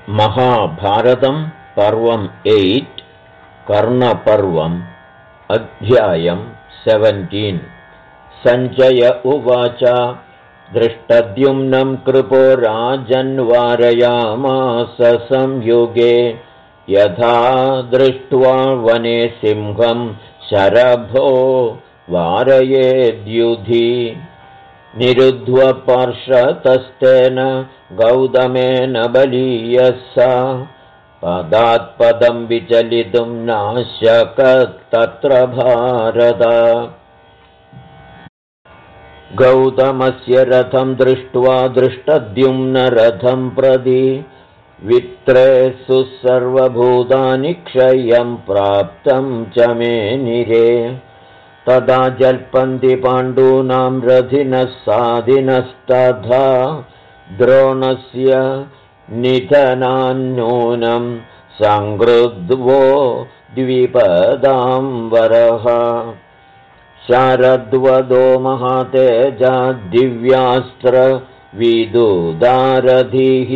महाभारतं पर्वम् 8 कर्णपर्वम् अध्यायं 17 सञ्जय उवाच दृष्टद्युम्नं कृपो राजन्वारयामास संयुगे यथा दृष्ट्वा वने सिंहं शरभो वारयेद्युधि निरुध्व पार्श्वतस्तेन गौतमेन बलीयसा पदात्पदं विचलितुं नाशकस्तत्र भारत गौतमस्य रथं दृष्ट्वा दृष्टद्युम्नरथं प्रति वित्रेषु सर्वभूतानि क्षयं प्राप्तं च मे निरे तदा जल्पन्ति पाण्डूनां रथिनः साधिनस्तथा द्रोणस्य निधनान्नूनं सङ्गृध्वो द्विपदाम्बरः शारद्वदो महातेजा दिव्यास्त्रविदुदारधिः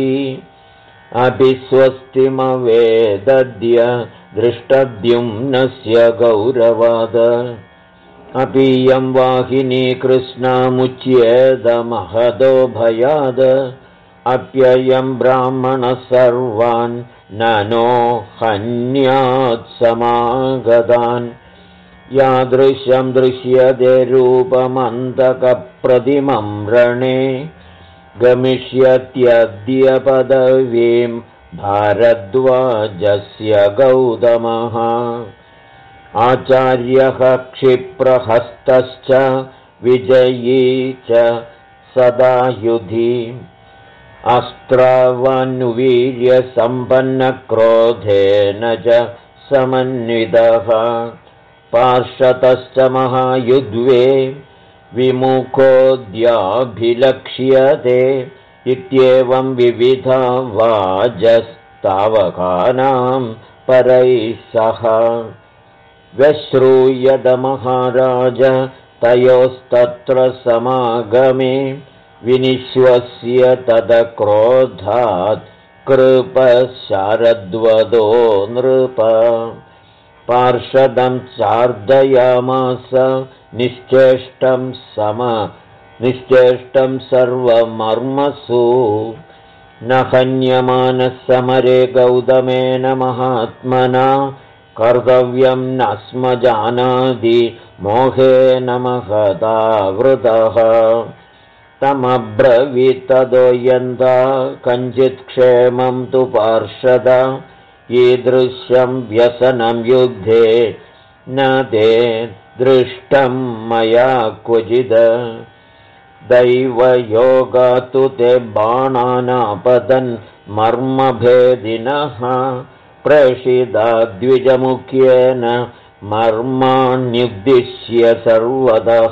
अभिस्वस्तिमवेदद्य दृष्टद्युम्नस्य गौरवाद अपीयं वाहिनी कृष्णामुच्येदमहदो भयाद अप्ययं ब्राह्मणः सर्वान् ननो हन्यात् समागतान् यादृशं दृश्यते रूपमन्तकप्रतिमं रणे गमिष्यत्यद्य पदवीं भारद्वाजस्य गौतमः आचार्यः क्षिप्रहस्तश्च विजयी च सदा युधि अस्त्रवन्वीर्यसम्पन्नक्रोधेन च समन्वितः पार्श्वतश्च महायुध्वे विमुखोऽद्याभिलक्ष्यते इत्येवं विविधा वाजस्तावकानां परैः सह व्यश्रूयदमहाराज तयोस्तत्र समागमे विनिश्वस्य तदक्रोधात् कृपशारद्वदो नृप पार्षदं चार्दयामास निश्चेष्टं सर्वमर्मसु न हन्यमानः समरे गौतमेन महात्मना कर्तव्यं न स्म जानाति मोहेन महदावृतः तमब्रवीत्ततो यन्ता कञ्चित् क्षेमं तु पार्षद ईदृशं व्यसनं युद्धे न ते दृष्टं मया क्वचिद दैवयोगात् तु ते बाणानापतन् मर्मभेदिनः प्रेषिता द्विजमुख्येन मर्माण्युद्दिश्य सर्वतः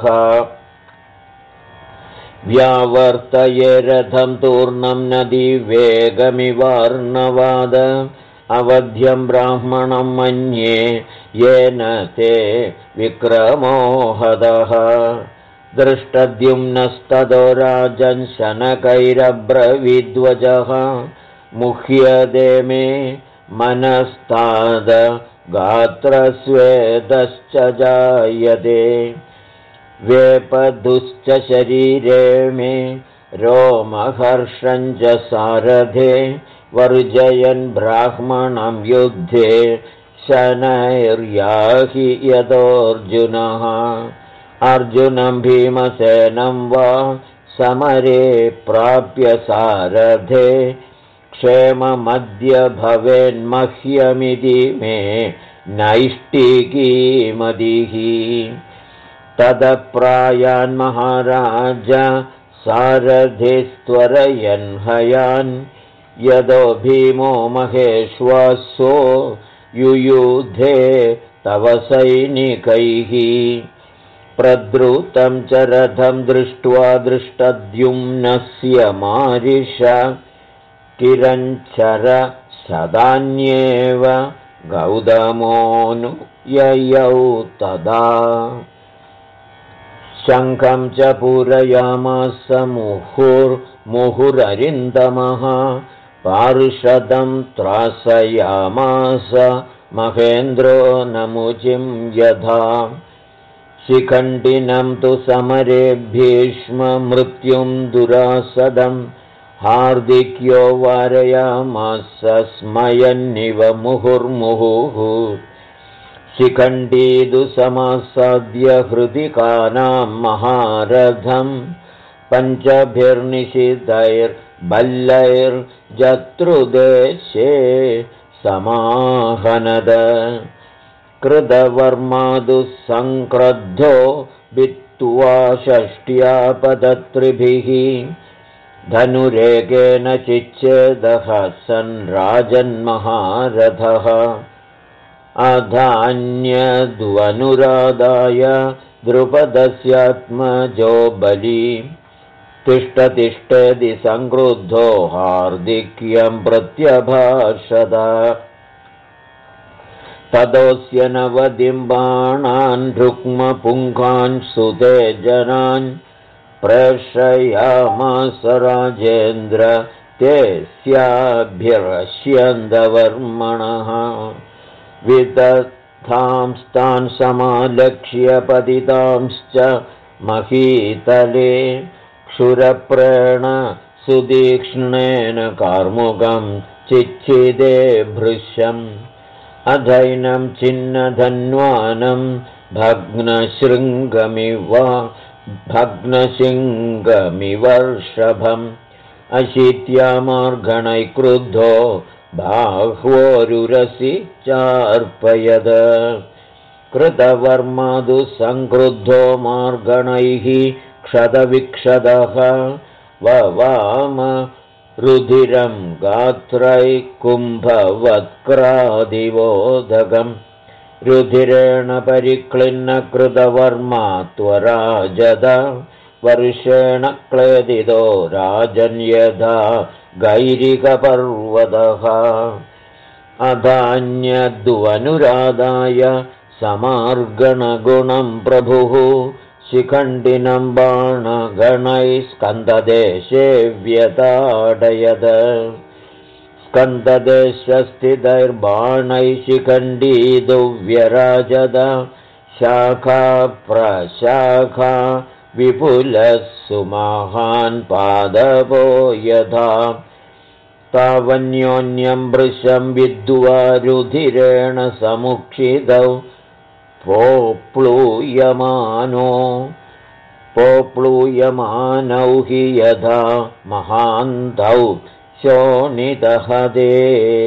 व्यावर्तये रथं तूर्णं नदीवेगमिवार्णवाद अवध्यं ब्राह्मणं मन्ये येन ते विक्रमोहदः दृष्टद्युम्नस्ततो राजन् शनकैरब्रवीद्वजः मुह्यते मे मनस्ताद गात्रस्वेदश्च जायते वेपदुश्च शरीरे मे रोमहर्षं च सारथे वर्जयन् ब्राह्मणं युद्धे शनैर्याहि यदोऽर्जुनः अर्जुनं भीमसेनं वा समरे प्राप्य सारथे क्षेममद्य भवेन्मह्यमिति मे नैष्टिकीमतिः तदप्रायान् महाराज सारथिस्त्वरयन् हयान् यदो भीमो महेश्वासो युयुधे तव सैनिकैः प्रद्रुतं च रथं दृष्ट्वा दृष्टद्युम्नस्य मारिष किरञ्चर सदान्येव गौतमोऽनुययौ तदा शङ्खं च पूरयामास मुहुररिन्दमः पार्षदं त्रासयामास महेन्द्रो नमुचिं यथा शिखण्डिनं तु समरे भीष्ममृत्युं दुरासदं हार्दिक्यो वारयामास स्मयन्निव मुहुर्मुहुः शिखण्डीदुसमासाद्य हृदिकानां महारथं पञ्चभिर्निषिधैर्बल्लैर्जत्रुदेशे समाहनद कृतवर्मादुसङ्क्रद्धो भित्त्वा षष्ट्या पदत्रिभिः धनुरेकेन चिच्छेदः सन् राजन्महारथः अधान्यद्वनुरादाय द्रुपदस्यात्मजो बली तिष्ठतिष्ठेति संक्रुद्धो हार्दिक्यं प्रत्यभाषद तदोऽस्य नवदिं बाणान् रुक्मपुङ्खान् सुतेजनान् प्रेषयामास राजेन्द्र ते स्याभिरश्यन्दवर्मणः विदग्धांस्तान् समालक्ष्य पतितांश्च महीतले क्षुरप्रेण सुदीक्ष्णेन कार्मुकं चिच्छिदे भृशम् अधैनं छिन्नधन्वानं भग्नशिङ्गमिवर्षभम् अशीत्यामार्गणैः क्रुद्धो बाह्वोरुरसि चार्पयद कृतवर्मादु संक्रुद्धो मार्गणैः क्षतविक्षतः ववाम रुधिरं गात्रैः कुम्भवत्क्रादिवोदकम् रुधिरेण परिक्लिन्न कृतवर्मा त्वराजद वर्षेण क्लेदितो राजन्यथा गैरिकपर्वतः अधान्यद्वनुरादाय समार्गणगुणं प्रभुः शिखण्डिनं बाणगणैः स्कन्ददेशे व्यताडयद स्कन्ददेशस्थितैर्बाणैः शिखण्डीदुव्यराजद शाखा प्रशाखा विपुलः सुमहान् पादपो यथा तावन्योन्यं वृषं विद्वा रुधिरेण समुक्षितौ पोप्लूयमानौ हि यथा महान्तौ शोणितहदे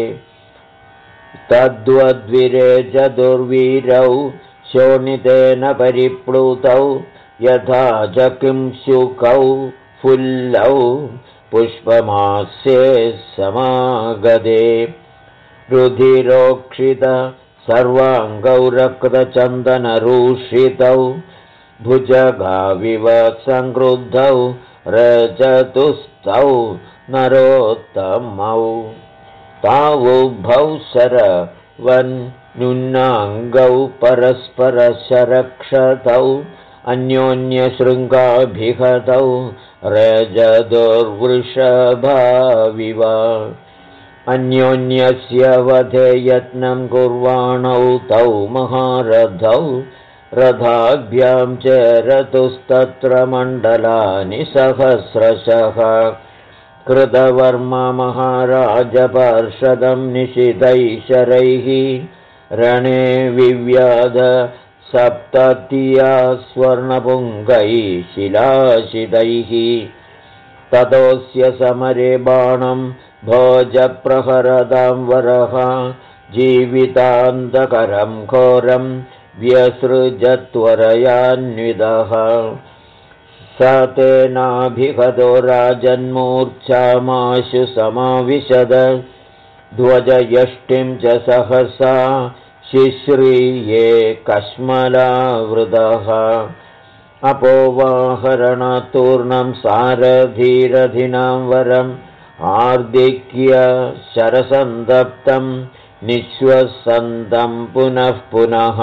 तद्वद्विरेजदुर्वीरौ शोणितेन परिप्लुतौ यथा च किंशुकौ फुल्लौ पुष्पमास्ये समागदे रुधिरोक्षित सर्वाङ्गौ रक्तचन्दनरूषितौ भुजगाविव संक्रुद्धौ रजतुस्तौ नरोत्तमौ तावुभौ शरवन्नुन्नाङ्गौ परस्परशरक्षतौ अन्योन्यशृङ्गाभिहतौ रजदुर्वृषभाविव अन्योन्यस्य वधे यत्नं कुर्वाणौ तौ महारथौ रथाभ्यां चरतुस्तत्र मण्डलानि सहस्रशः कृतवर्मा महाराजपार्षदं निशितैः शरैः रणे विव्याध सप्ततिया स्वर्णपुङ्गैः शिलाशितैः ततोऽस्य समरे बाणं भोजप्रहरदां वरः जीवितान्धकरं घोरं व्यसृजत्वरयान्वितः स तेनाभिहतो राजन्मूर्च्छामाशु समाविशद ध्वजयष्टिं च सहसा शिश्रिये कश्मलावृतः अपोवाहरणतूर्णं सारधीरधिनां वरं हार्दिक्य शरसन्दप्तं निःश्वसन्तं पुनः पुनः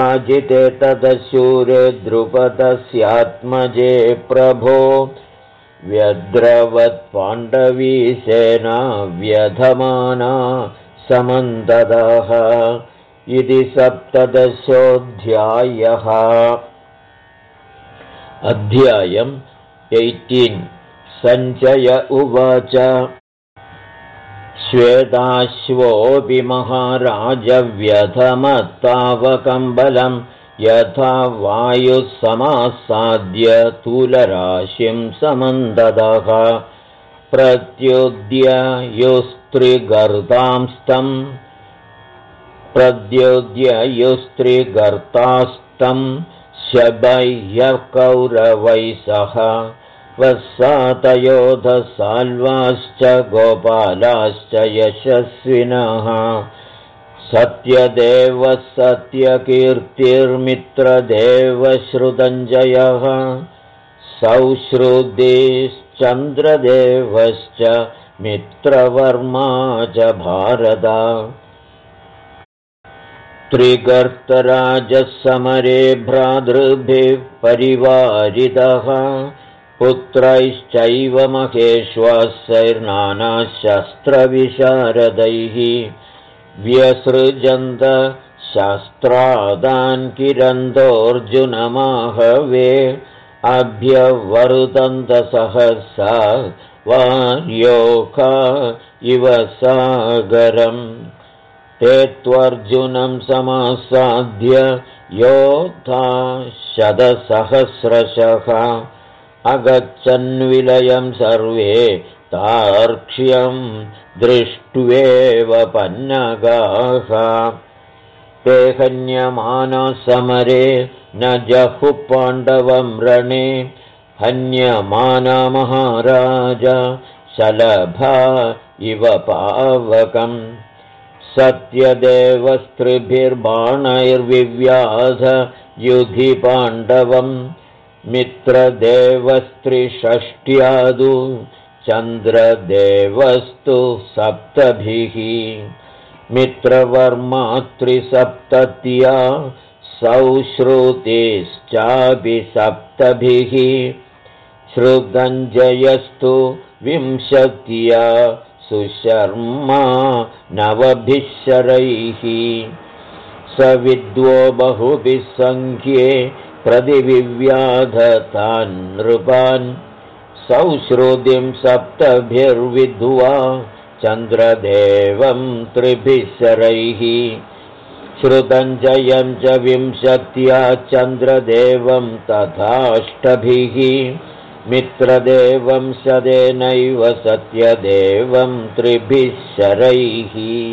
पराजिते तदशूरे द्रुपदस्यात्मजे प्रभो व्यद्रवत्पाण्डवीसेना व्यधमाना समन्ददः। इति 17. अध्यायम् 18। सञ्जय उवाच श्वेताश्वोऽपि महाराजव्यधमत्तावकम्बलं यथा वायुः समासाद्य तूलराशिं समन्ददः। प्रद्योद्ययुस्त्रिगर्तास्तं शबैः कौरवैः सह वत्सातयोधसाल्वाश्च गोपालाश्च यशस्विनः। सत्यदेवः सत्यकीर्तिर्मित्रदेवश्रुतञ्जयः सौश्रुतिश्चन्द्रदेवश्च मित्रवर्मा च भारत। त्रिगर्तराजः समरे भ्रातृभिः परिवारितः पुत्रैश्चैव महेश्वासैर्नानाशस्त्रविशारदैः व्यसृजन्त शस्त्रादान् किरन्तोऽर्जुनमाहवे अभ्यवर्तन्त सहसा वार्योका इव सागरम्। ते त्वर्जुनं समासाद्य योद्धा शतसहस्रशः अगच्छन्विलयं सर्वे तार्क्ष्यं दृष्ट्वेव पन्नगाः। ते हन्यमाना समरे न जहुः पाण्डवं रणे हन्यमाना महाराज शलभा इव पावकम्। सत्यदेवस्त्रिभिर्बाणैर्विव्याध युधि पाण्डवम् मित्रदेवस्त्रिषष्ट्यादु चन्द्रदेवस्तु 7 मित्रवर्मा 3 सौश्रुतिश्चापि 7 श्रुतञ्जयस्तु 20 सुशर्मा 9 शरैः। स विद्वो बहुभिः सङ्ख्ये प्रतिविव्याध तान् नृपान् सौश्रुतिं 7 चन्द्रदेवं 3 शरैः। श्रुतञ्जयं च 20 चन्द्रदेवं तथा 8 मित्रदेवं शतेनैव सत्यदेवं 3 शरैः।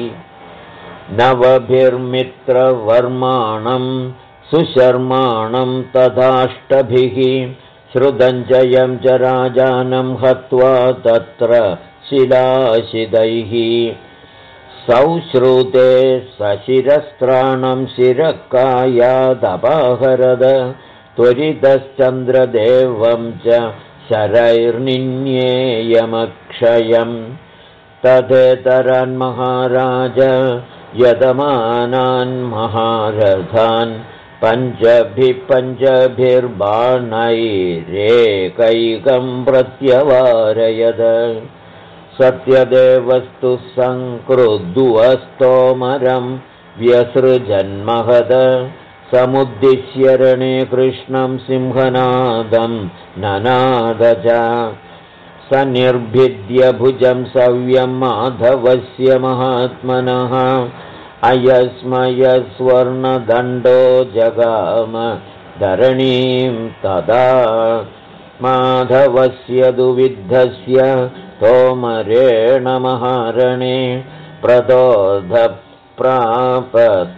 9 सुशर्माणं तथा 8 श्रुतञ्जयं च राजानं हत्वा तत्र शिलाशिदैः। सौश्रुते सशिरस्त्राणं शिरकायादपहरद त्वरितश्चन्द्रदेवं च शरैर्निन्येयमक्षयम्। तथेतरान् महाराज यतमानान् महारथान् 5 प्रत्यवारयद। सत्यदेवस्तु सङ्क्रुद्धस्तोमरं व्यसृजन्महद समुद्दिश्य रणे कृष्णं सिंहनादं ननाद च। स निर्भिद्य भुजं सव्यं माधवस्य महात्मनः अयस्मयस्वर्णदण्डो जगाम धरणीं तदा। माधवस्य दुविद्धस्य तोमरेण महारणे प्रदोध प्राप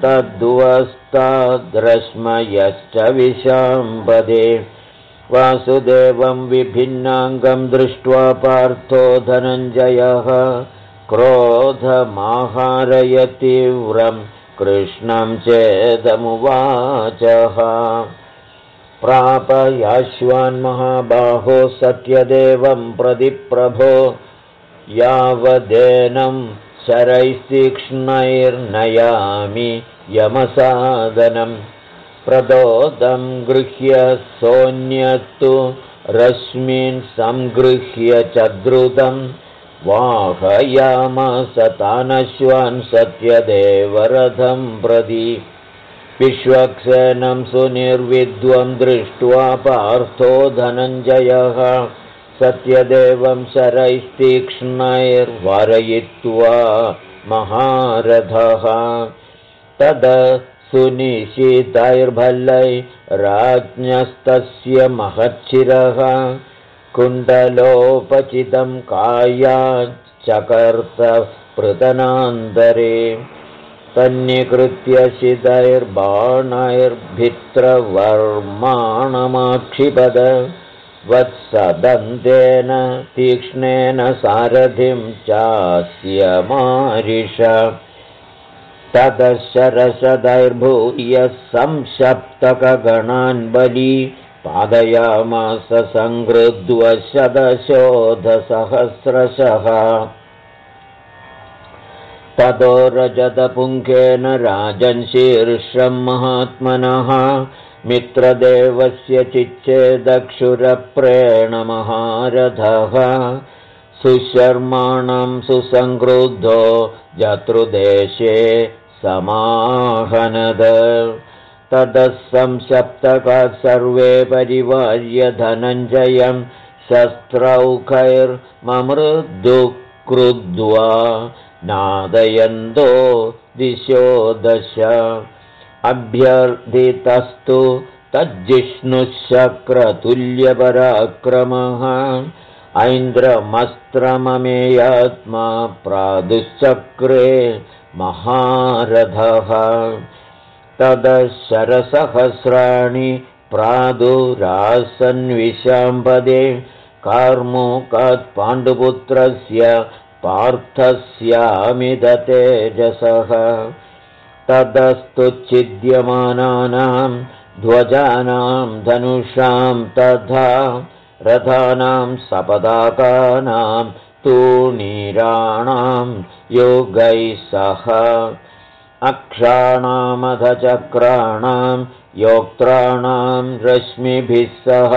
तद्वस्ताद्रश्मयश्च विशाम्बदे। वासुदेवं विभिन्नाङ्गं दृष्ट्वा पार्थो धनञ्जयः क्रोधमाहारय तीव्रं कृष्णं चेदमुवाचः। प्रापयाश्वान् महाबाहो सत्यदेवं प्रति प्रभो यावदेनं शरैस्तीक्ष्णैर्नयामि यमसादनं। प्रदोदं गृह्य सोऽन्यत्तु रश्मीन् संगृह्य च द्रुतं वाहयामास तानश्वान् सत्यदेवरथं प्रति विश्वक्सेनं सुनिर्विद्वं दृष्ट्वा पार्थो धनञ्जयः सत्यदेवं शरैस्तीक्ष्णैर्वारयित्वा महारथः तद सुनिशितैर्भल्लैराज्ञस्तस्य महच्छिरः कुण्डलोपचितं कायाच्चकर्त पृतनान्तरे तन्निकृत्य शितैर्बाणैर्भित्रवर्माणमाक्षिपद वत्सदन्तेन तीक्ष्णेन सारथिं चास्य मारिष ततश्शरशदैर्भूय संसप्तकगणान् बली पादयामास संहृद्वा शतशोधसहस्रशः ततो रजतपुङ्खेन राजन् महात्मनः मित्रदेवस्य चिच्छेदक्षुरप्रेण महारथः सुशर्माणं सुसंक्रुद्धो जतृदेशे समाहनद ततः संसप्तकात् सर्वे परिवार्य धनञ्जयं शस्त्रौखैर्ममृदुक्रुद्ध्वा नादयन्तो दिशो दश अभ्यर्थितस्तु तज्जिष्णुशक्रतुल्यपराक्रमः ऐन्द्रमस्त्रममेयात्मा प्रादुश्चक्रे महारथः तदशरसहस्राणि प्रादुरासन्विशाम्पदे कार्मुकात् पाण्डुपुत्रस्य पार्थस्यामिदतेजसः ततस्तुच्छिद्यमानानां ध्वजानां धनुषां तथा रथानां सपदाकानां तूणीराणां योगैः सह अक्षाणामधचक्राणां योक्त्राणां रश्मिभिः सह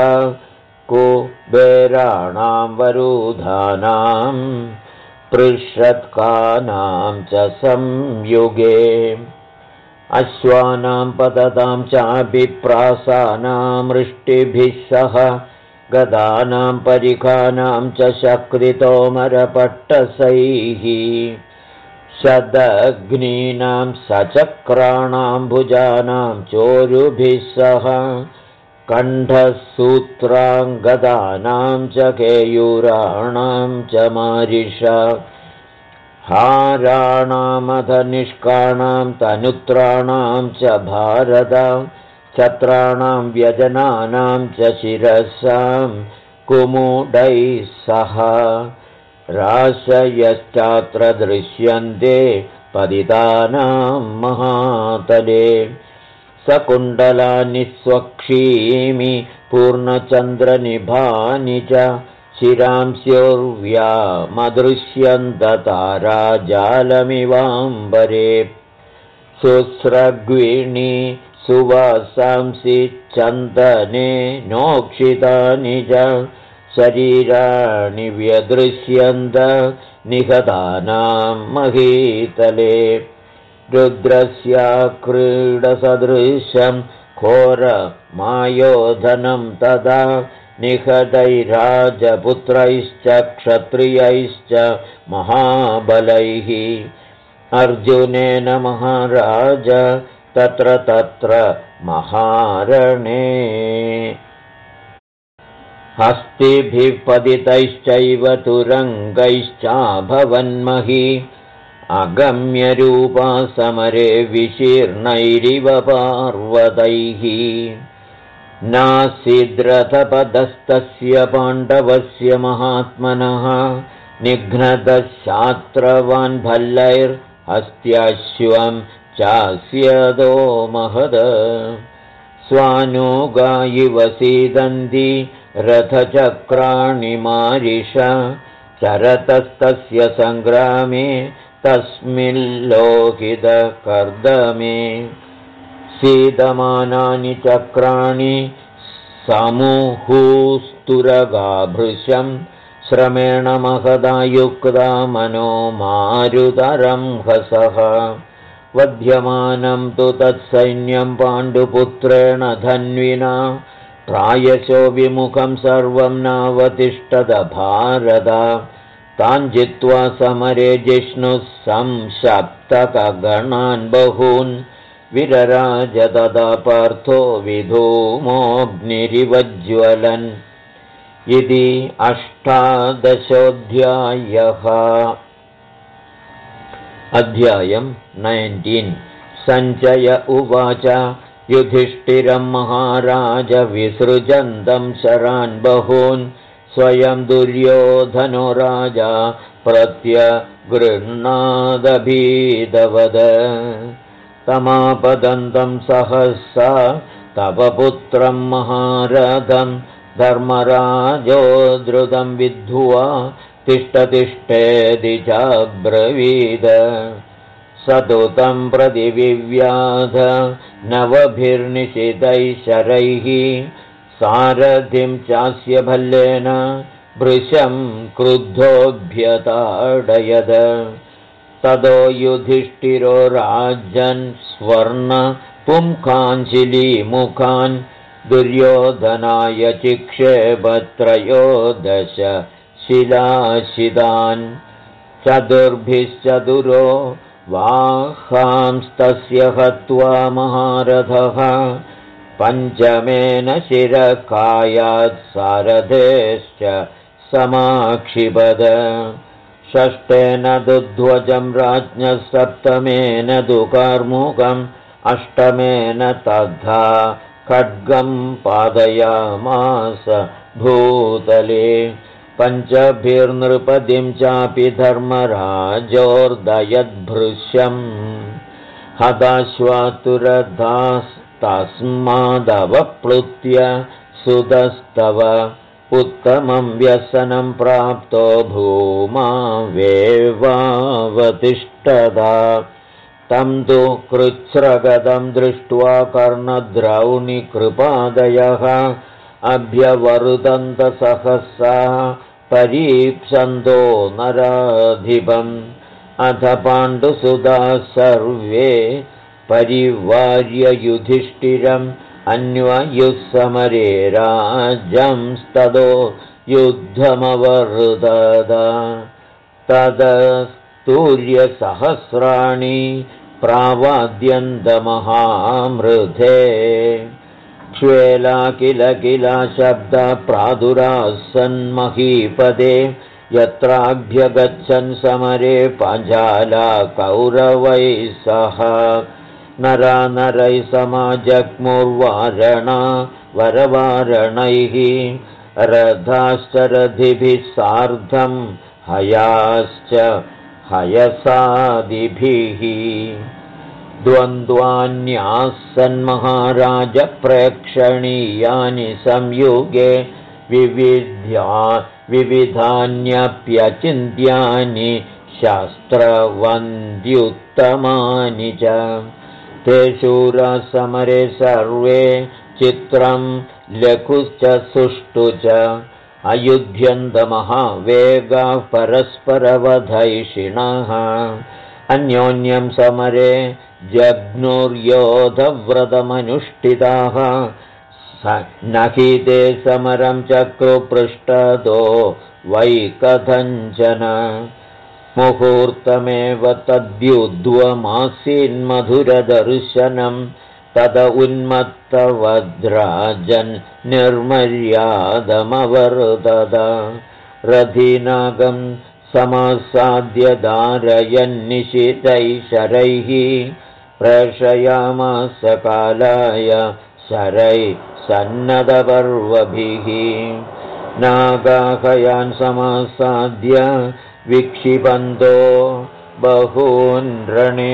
कुबेराणां वरूधानां पृषत्कानां च संयुगे अश्वानां पततां चाभिप्रासानां वृष्टिभिः सह गदानां परिखानां च शक्तितोमरपट्टसैः शदग्नीनां सचक्राणां भुजानां चोरुभिः सह कण्ठसूत्राङ्गदानां च केयूराणां च मारिष हाराणामधनिष्काणां तनुत्राणां च भारत छत्राणां व्यजनानां च शिरसां कुमुदैः सह राशयश्चात्र दृश्यन्ते पतितानां महातले सकुण्डलानि स्वक्षीमि पूर्णचन्द्रनिभानि च शिरांस्योर्व्यामदृश्यन्तताराजालमिवाम्बरे शुस्रग्विणी सुवासांसि चन्दने नोक्षितानि च शरीराणि व्यदृश्यन्त निहतानां महीतले रुद्रस्याक्रीडसदृशं घोरमायोधनं तदा निहतैराजपुत्रैश्च क्षत्रियैश्च महाबलैः अर्जुनेन महाराज तत्र महारणे हस्तिभिः पतितैश्चैव तुरङ्गैश्चाभवन्मही अगम्यरूपा समरे विशीर्णैरिव पार्वतैः नासीद्रथपदस्तस्य पाण्डवस्य महात्मनः निघ्नतशात्रवान् भल्लैर्हस्त्याश्वं चास्यदो महद स्वानुगा इव सीदन्ति रथचक्राणि मारिष चरतस्तस्य सङ्ग्रामे तस्मिल्लोहितकर्दमे सीदमानानि चक्राणि समुहूस्तुरगाभृशं श्रमेण महदा युक्ता मनो मारुतरं हसः वध्यमानं तु तत्सैन्यं पाण्डुपुत्रेण धन्विना प्रायशो विमुखं सर्वं नावतिष्ठद भारत तान् जित्वा समरे जिष्णुः संसप्तकगणान् बहून् विरराज तदा पार्थो विधूमोऽग्निरिवज्ज्वलन् इति 18 अध्यायं 19 सञ्जय उवाच युधिष्ठिरं महाराज विसृजन्तं शरान् बहून् स्वयं दुर्योधनो राजा प्रत्यगृह्णादभीदवद तमापदन्तं सहसा तव पुत्रं महारथं धर्मराजो द्रुतं विद्ध्वा तिष्ठतिष्ठेति चाब्रवीद सतुतं प्रतिविव्याध नवभिर्निशितैः शरैः सारथिं चास्य भल्लेन भृशं क्रुद्धोऽभ्यताडयद ततो युधिष्ठिरो राजन् स्वर्णपुंखान् शिलीमुखान् दुर्योधनाय चिक्षेपत्रयोदश शिलाशिदान् चतुर्भिश्चतुरो वाहांस्तस्य हत्वा महारथः पञ्चमेन शिरकायात् सारथेश्च समाक्षिपद षष्ठेन दुध्वजं राज्ञः सप्तमेन तु कार्मुकम् अष्टमेन तथा खड्गं पादयामास भूतले पञ्चभिर्नृपतिं चापि धर्मराजोर्दयद्भृश्यम् हताश्वातुरधास्तस्मादवप्लुत्य सुतस्तव उत्तमं व्यसनं प्राप्तो भूमा वेवावतिष्ठदा तं तु कृच्छ्रगतं दृष्ट्वा कर्णद्रौणिकृपादयः अभ्यवरुदन्त सहसा परीप्सन्तो नराधिपम् अथ पाण्डुसुता सर्वे परिवार्य युधिष्ठिरम् अन्वयुस्समरे राज्यंस्ततो युद्धमवर्तत तदस्तूर्यसहस्राणि प्रावाद्यन्तमहामृधे क्ष्वेला किल किला शब्द प्रादुरासन्महीपदे यत्राभ्यगच्छन् समरे पाञ्चाला कौरवैः सह नरा नरैः समाजग्मुर्वारणा वरवारणैः रथाश्च रथिभिः सार्धं हयाश्च हयसादिभिः द्वन्द्वान्यासन्महाराज प्रेक्षणीयानि संयुगे विविधान्यप्यचिन्त्यानि शास्त्रवन्द्युत्तमानि च ते शूरा समरे सर्वे चित्रं लघुश्च सुष्ठु च अयुध्यन्तमहावेगाः परस्परवधैषिणः अन्योन्यं समरे जग्नुर्योधव्रतमनुष्ठिताः न हि ते समरं चक्रुपृष्ठतो वै कथञ्चन मुहूर्तमेव तद्युद्ध्वमासीन्मधुरदर्शनं तद उन्मत्तवद्राजन् निर्मर्यादमवर्तत रथीनागं समासाद्य धारयन्निशितैः शरैः प्रेषयामास कालाय शरैः सन्नतपर्वभिः नागाहयान् समासाद्य विक्षिपन्तो बहून् रणे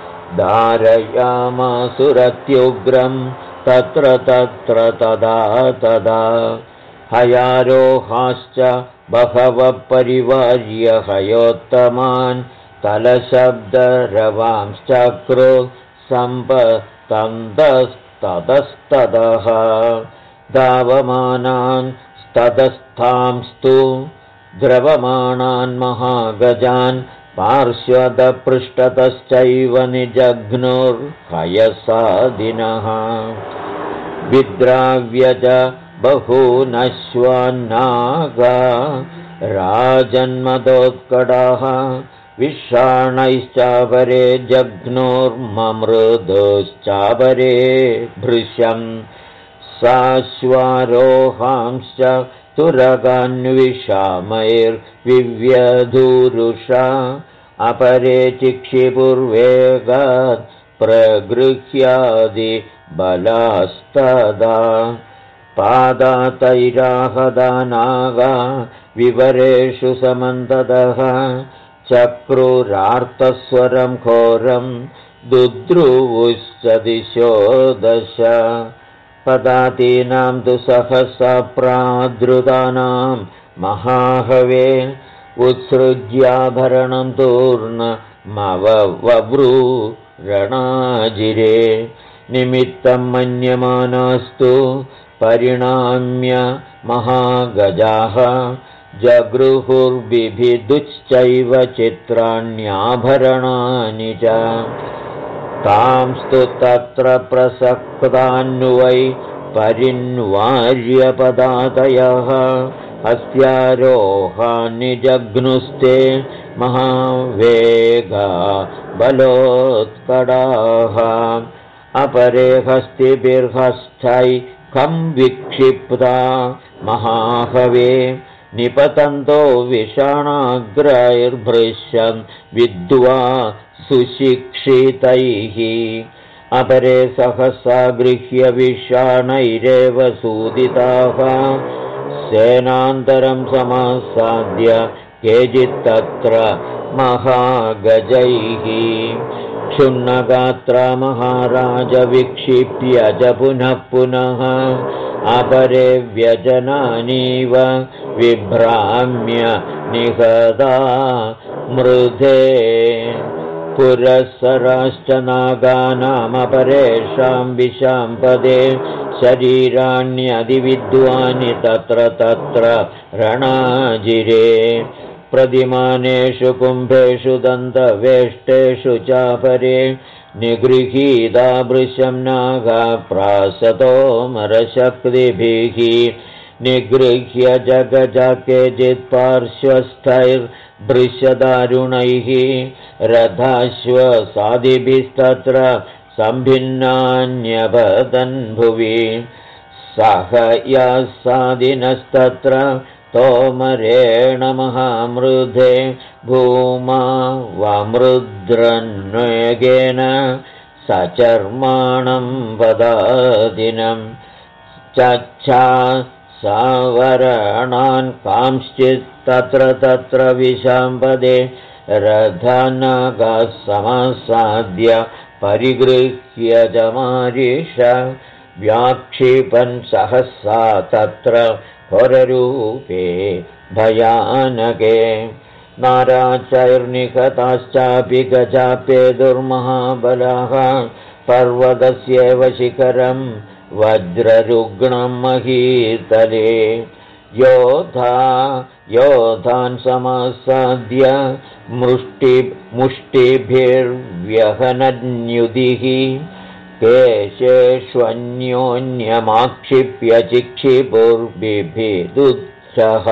धारयामासुरत्युग्रं तत्र तत्र तदा तदा हयारोहाश्च बहवः परिवार्य हयोत्तमान् तलशब्दरवांश्चक्रुः सम्पतन्तस्ततस्ततः धावमानान् ततस्थांस्तु द्रवमाणान् महागजान् पार्श्वदपृष्ठतश्चैव निजघ्नुर्हयसादिनः विद्राव्यज बहूनश्वान्नागा राजन्मदोत्कटाः विषाणैश्चापरे जघ्नुर्ममृदश्चापरे भृशम् साश्वारोहांश्च तुरगान्विषामैर्विव्यधूरुषा अपरे चिक्षिपुर्वेगात् प्रगृह्यादिबलास्तदा पादातैराहदा नागा विवरेषु समन्ततः चक्रुरार्तस्वरं घोरं दुद्रुवुश्च दिशो दश पदातीनां तु सहसा प्रादृतानां महाहवे उत्सृज्याभरणं तूर्णमवव्रूरणाजिरे निमित्तं मन्यमानास्तु परिणाम्य महागजाः जगृहुर्बिभिदुश्चैव चित्राण्याभरणानि च तांस्तु तत्र प्रसक्तान्वै परिन्वार्यपदातयः हस्त्यारोहानि जघ्नुस्ते महावेगा बलोत्कटाः अपरे हस्तिभिर्हस्थैकं विक्षिप्ता महाहवे निपतन्तो विषाणाग्रैर्भृशन् विद्वा सुशिक्षितैः अपरे सहसा गृह्य विषाणैरेव सूदिताः सेनान्तरं समासाद्य केचित्तत्र महागजैः क्षुण्णगात्रा महाराज विक्षिप्य च पुनः पुनः अपरे व्यजनानीव विभ्राम्य निहदा मृधे पुरःसराश्च नागानामपरेषां विशाम्पदे शरीराण्यधिविद्वानि तत्र तत्र रणाजिरे प्रतिमानेषु कुम्भेषु दन्तवेष्टेषु चापरे निगृहीता भृशं नागा प्रासतोमरशक्तिभिः निगृह्य जगजा केचित् पार्श्वस्थैर्भृशदारुणैः रथाश्वसादिभिस्तत्र सम्भिन्नान्यपतन् भुवि सह यासादिनस्तत्र तोमरेण महामृधे भूमा वामृद्रन्वेगेन सचर्माणं पदादिनं चच्छा सावरणान् कांश्चित् तत्र तत्र विशाम्पदे रथनगः समासाद्य परिगृह्य जमारिष व्याक्षिपन् सहसा तत्र घोररूपे भयानके नाराचैर्निहताश्चापि गजापे दुर्महाबलाः पर्वतस्यैव शिखरं वज्ररुग्णं महीतले योधान् समासाद्य मुष्टिभिर्व्यहनन्युदिः केशेष्वन्योन्यमाक्षिप्य चिक्षिपुर्बिभिदुत्सः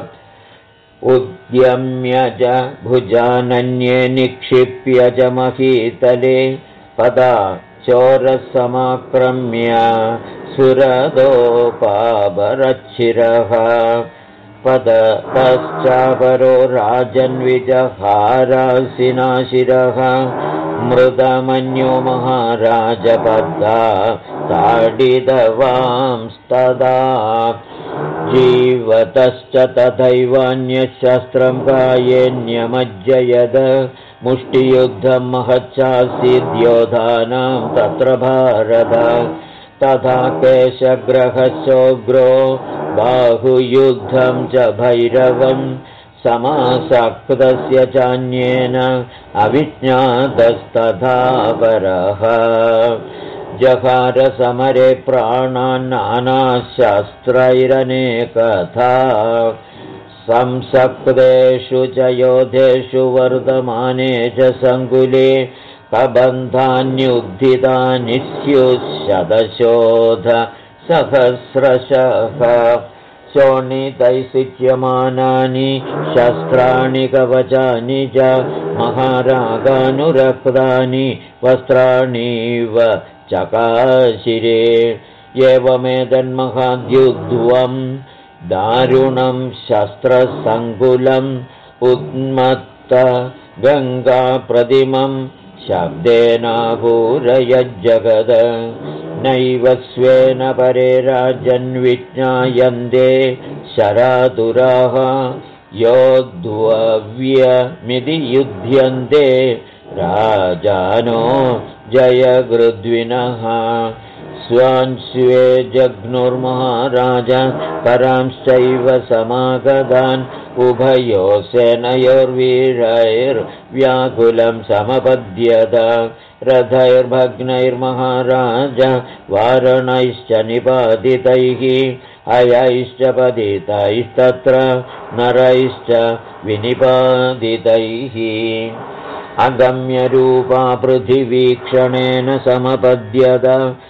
उद्यम्य च भुजानन्ये निक्षिप्य च महीतले पदा चोरसमाक्रम्य सुरदोपाबरच्छिरः पदतश्चापरो राजन्विजहारासिनाशिरः मृदमन्यो महाराजपद्दा ताडितवांस्तदा जीवतश्च तथैवान्यशस्त्रं कायेन्यमज्जयद मुष्टियुद्धं महच्चासीद्योधानां तत्र भारत तथा केशग्रहशोग्रो बाहुयुद्धं च भैरवं समासक्तस्य चान्येन अविज्ञातस्तथा परः जहारसमरे प्राणान् नानाशस्त्रैरनेकथा संसक्तेषु च योधेषु वर्धमाने च सङ्कुले कबन्धान्युद्धितानि स्युः शतशोध सहस्रशः शोणितैसिच्यमानानि शस्त्राणि कवचानि च महारागानुरक्तानि वस्त्राणीव चकाशिरे एवमेतन्महाद्युध्वं दारुणं शस्त्रसङ्कुलम् उन्मत्त गङ्गाप्रतिमं शब्देनापूरयज्जगद नैव स्वेन परे राजन्विज्ञायन्ते शरातुराः योद्धव्यमिति युध्यन्ते राजानो जयगृद्विनः स्वांस्वे जघ्नुर्महाराज करांश्चैव समागतान् उभयो सेनयोर्वीरैर्व्याकुलं समपद्यत रथैर्भग्नैर्महाराज वारणैश्च निपातितैः अयैश्च पतितैस्तत्र नरैश्च विनिपादितैः अगम्यरूपा पृथिवी क्षणेन समपद्यत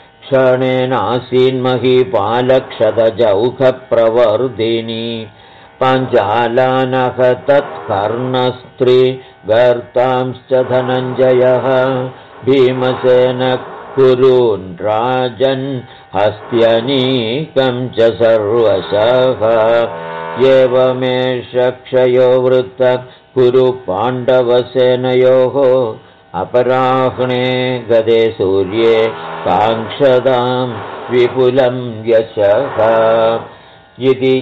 क्षणेनासीन्महीपालक्षतजौखप्रवर्धिनी पाञ्चालानः तत्कर्णस्त्रीगर्तांश्च धनञ्जयः भीमसेन कुरून् राजन् हस्त्यनीकं च सर्वशः एवमेष क्षयो वृत्त कुरु पाण्डवसेनयोः अपराह्णे गदे सूर्ये काङ्क्षतां विपुलं यशः इति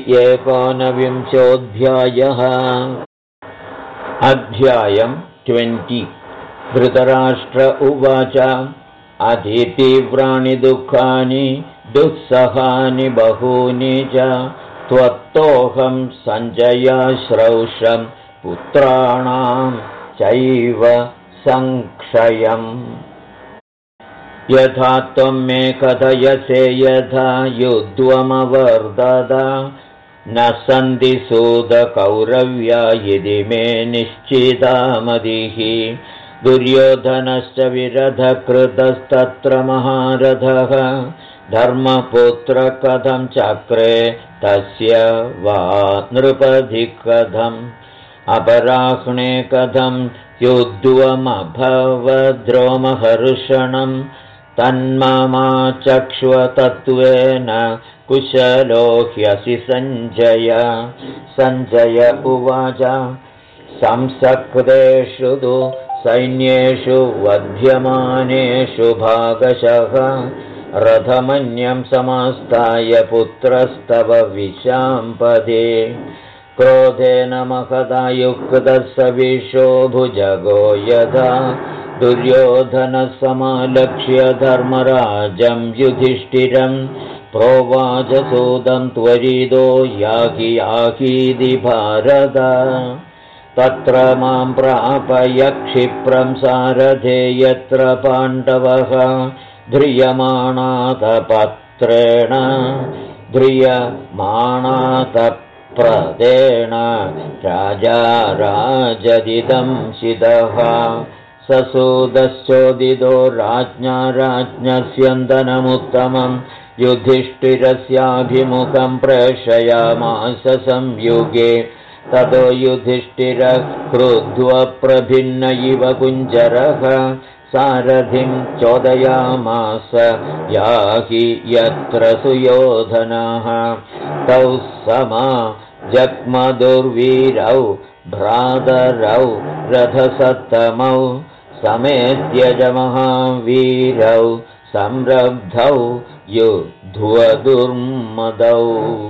19. अध्यायम् 20. धृतराष्ट्र उवाच अतितीव्राणि दुःखानि दुःसहानि बहूनि च त्वत्तोऽहं सञ्जयाश्रौषं पुत्राणां चैव संक्षयम् यथा त्वं मे कथयसे यथा युध्वमवर्धत न सन्ति सूदकौरव्या इति मे निश्चिता मतिः दुर्योधनश्च विरधकृतस्तत्र महारथः धर्मपुत्र कथं चक्रे तस्य वा नृपधिकथम् अपराह्णे कथं युध्वमभवद्रोमहर्षणं तन्ममा चक्ष्वतत्त्वेन कुशलो ह्यसि सञ्जय उवाच संसक्तेषु तु सैन्येषु वध्यमानेषु भागशः रथमन्यं समास्ताय पुत्रस्तव विशाम्पदे क्रोधेन महदा युक्तः सविशो भुजगो यथा दुर्योधनसमालक्ष्य धर्मराजं युधिष्ठिरं प्रोवाच सूतं त्वरितो याहि याहीति भारत तत्र मां प्रापय क्षिप्रं सारथे यत्र पाण्डवः ध्रियमाणातपत्रेण ध्रियमाणातप्रदेण राजा राजदिदं शितः ससूदश्चोदितो राज्ञा राज्ञस्यन्दनमुत्तमं युधिष्ठिरस्याभिमुखं प्रेषयामास संयुगे ततो युधिष्ठिरः क्रुद्ध्वा प्रभिन्न इव कुञ्जरः सारथिं चोदयामास याहि यत्र सुयोधनः तौ समा जग्मदुर्वीरौ भ्रातरौ रथसत्तमौ समेत्य च महावीरौ संरब्धौ युध्वदुर्मदौ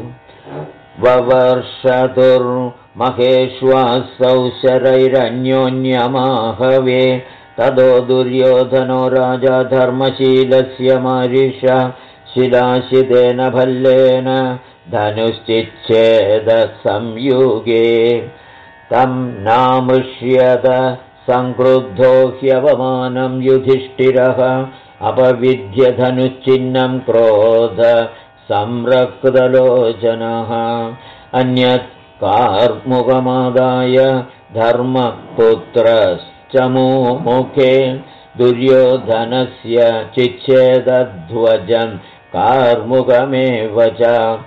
ववर्षतुर्महेश्वासौ शरैरन्योन्यमाहवे ततो दुर्योधनो राजा धर्मशीलस्य मारिष शिलाशितेन भल्लेन धनुश्चिच्छेदसंयुगे तं नामृष्यत संक्रुद्धो ह्यवमानं युधिष्ठिरः अपविद्यधनुश्चिह्नं क्रोध संरक्तलोचनः अन्यत् कार्मुकमादाय धर्मपुत्रश्च मुमुखे दुर्योधनस्य चिच्छेदध्वजं कार्मुकमेव च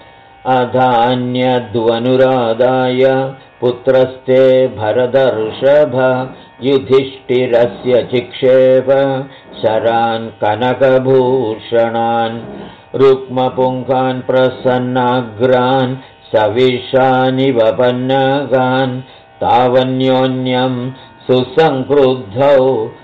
अधान्यद्वनुरादाय पुत्रस्ते भरतर्षभ युधिष्ठिरस्य चिक्षेप शरान् कनकभूषणान् रुक्मपुङ्खान् प्रसन्नाग्रान् सविशानिव पन्नगान् तावन्योन्यं सुसंक्रुद्धौ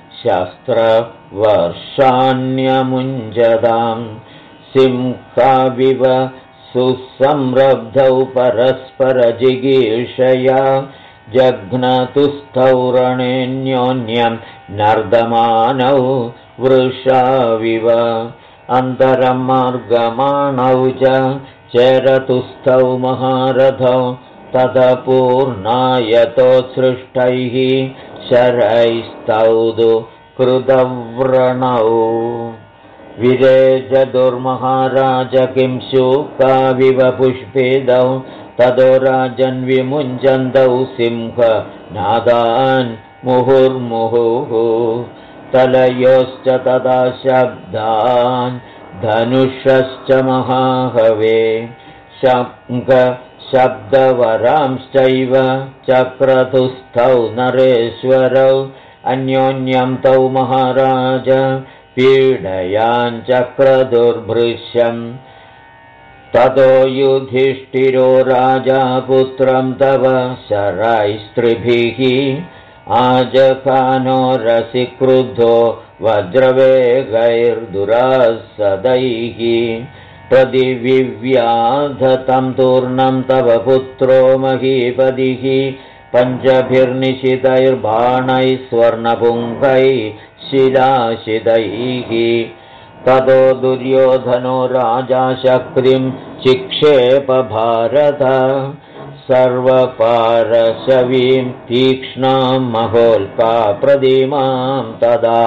शस्त्रवर्षाण्यमुञ्जताम् सिंहाविव सुसंरब्धौ परस्परजिगीषया जघ्नतुस्थौ रणेन्योन्यं नर्दमानौ वृषाविव अन्तरं मार्गमाणौ च चरतुस्थौ महारथौ ततः पूर्णायतोत्सृष्टैः शरैस्तौ कृतव्रणौ विरेजदुर्महाराज किं शूकाविव पुष्पितौ ततो राजन् विमुञ्चन्तौ सिंहनादान् मुहुर्मुहुः तलयोश्च तदा शब्दान् धनुषश्च महाहवे शब्दवरांश्चैव चक्रतुस्थौ नरेश्वरौ अन्योन्यं तौ महाराज पीडयाञ्चक्रदुर्भृश्यम् ततो युधिष्ठिरो राजा पुत्रं तव शरैस्त्रिभिः आजखानो रसिक्रुद्धो वज्रवेगैर्दुरासदैः प्रतिविव्याधतं तूर्णं तव पुत्रो महीपतिः पञ्चभिर्निशितैर्बाणैः स्वर्णपुङ्खैः शिलाशिदैः ततो दुर्योधनो राजा शक्तिं चिक्षेप भारत सर्वपारशवीं तीक्ष्णां महोल्का प्रतिमां तदा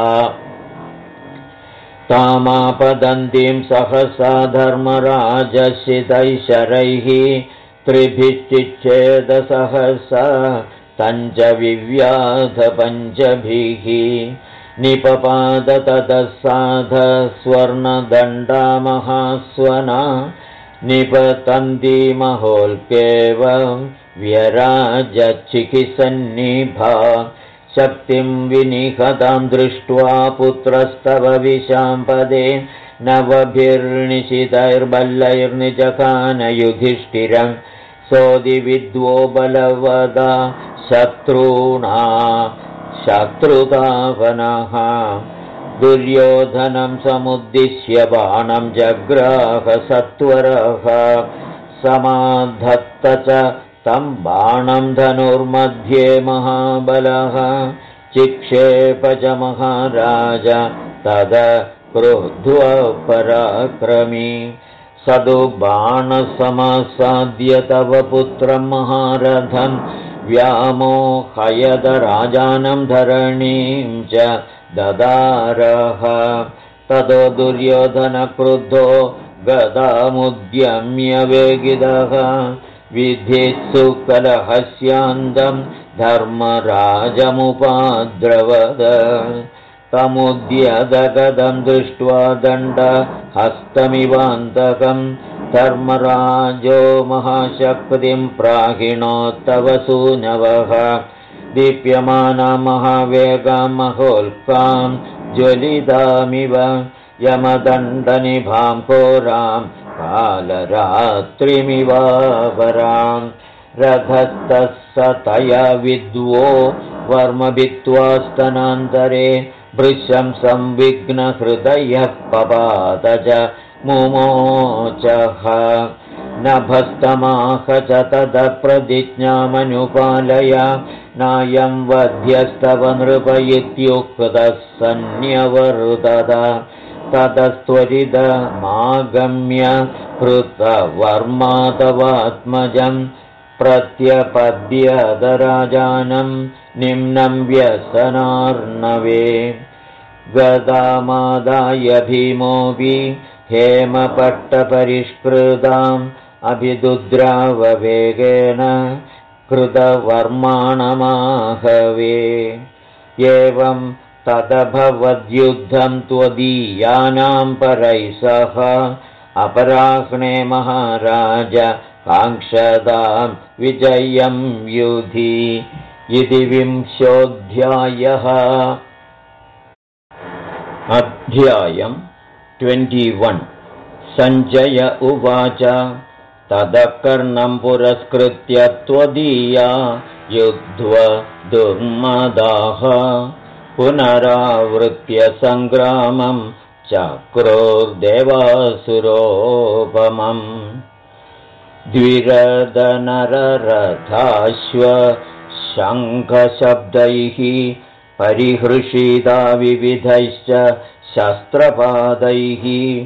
तामापदन्तीं सहसा धर्मराजशितैः शरैः त्रिभिश्चिच्छेदसहसा तञ्च विव्याध पञ्चभिः निपपाद ततः साध स्वर्णदण्डा महास्वना निपतन्ती महोल्केव व्यराजचिकिसन्निभा शक्तिं विनिहतां दृष्ट्वा पुत्रस्तव विशाम्पदे नवभिर्निशितैर्बल्लैर्निजखान युधिष्ठिरं सोदिविद्वो बलवदा शत्रुतापनः दुर्योधनं समुद्दिश्य बाणं जग्राह सत्वरः समाधत्त च तं बाणं धनुर्मध्ये महाबलः चिक्षेप च महाराज तद क्रुद्ध्वा पराक्रमी सदु बाणसमसाद्य तव पुत्रं महारथं व्यामोहयदराजानं धरणीं च ददारः ततो दुर्योधनक्रुद्धो गदामुद्यम्य वेगिदः विधित्सु कलहस्यान्तं धर्मराजमुपाद्रवद तमुद्यदगदं दृष्ट्वा दण्डहस्तमिवान्तकं धर्मराजो महाशक्तिं प्राहिणोत्तव सूनवः दीप्यमाना महावेगां महोल्कां ज्वलितामिव यमदण्डनिभां घोरां कालरात्रिमिवापरां रथस्थः स तया विद्वो वर्मभित्त्वा स्तनान्तरे भृशं संविघ्नहृदयः पपात च मुमोचः नभस्तमाह च तद प्रतिज्ञामनुपालय नायं वध्यस्तव नृप इत्युक्तः सन्न्यवर्तत ततस्त्वरितमागम्य हृतवर्मातवात्मजं प्रत्यपद्यदराजानं निम्नं व्यसनार्णवे गदामादाय भीमोऽपि हेमपट्टपरिष्कृताम् अभिदुद्राववेगेन कृतवर्माणमाहवे एवं तदभवद्युद्धं त्वदीयानां परैः सह अपराह्णे महाराज काङ्क्षतां विजयं युधि इति 20ोऽध्यायः। अध्यायं 21। सञ्जय उवाच ततः कर्णं पुरस्कृत्य त्वदीया युध्वदुर्मदाः पुनरावृत्य सङ्ग्रामं चक्रोर्देवासुरोपमम् द्विरदनररथाश्व शङ्खशब्दैः परिहृषिता विविधैश्च शस्त्रपादैः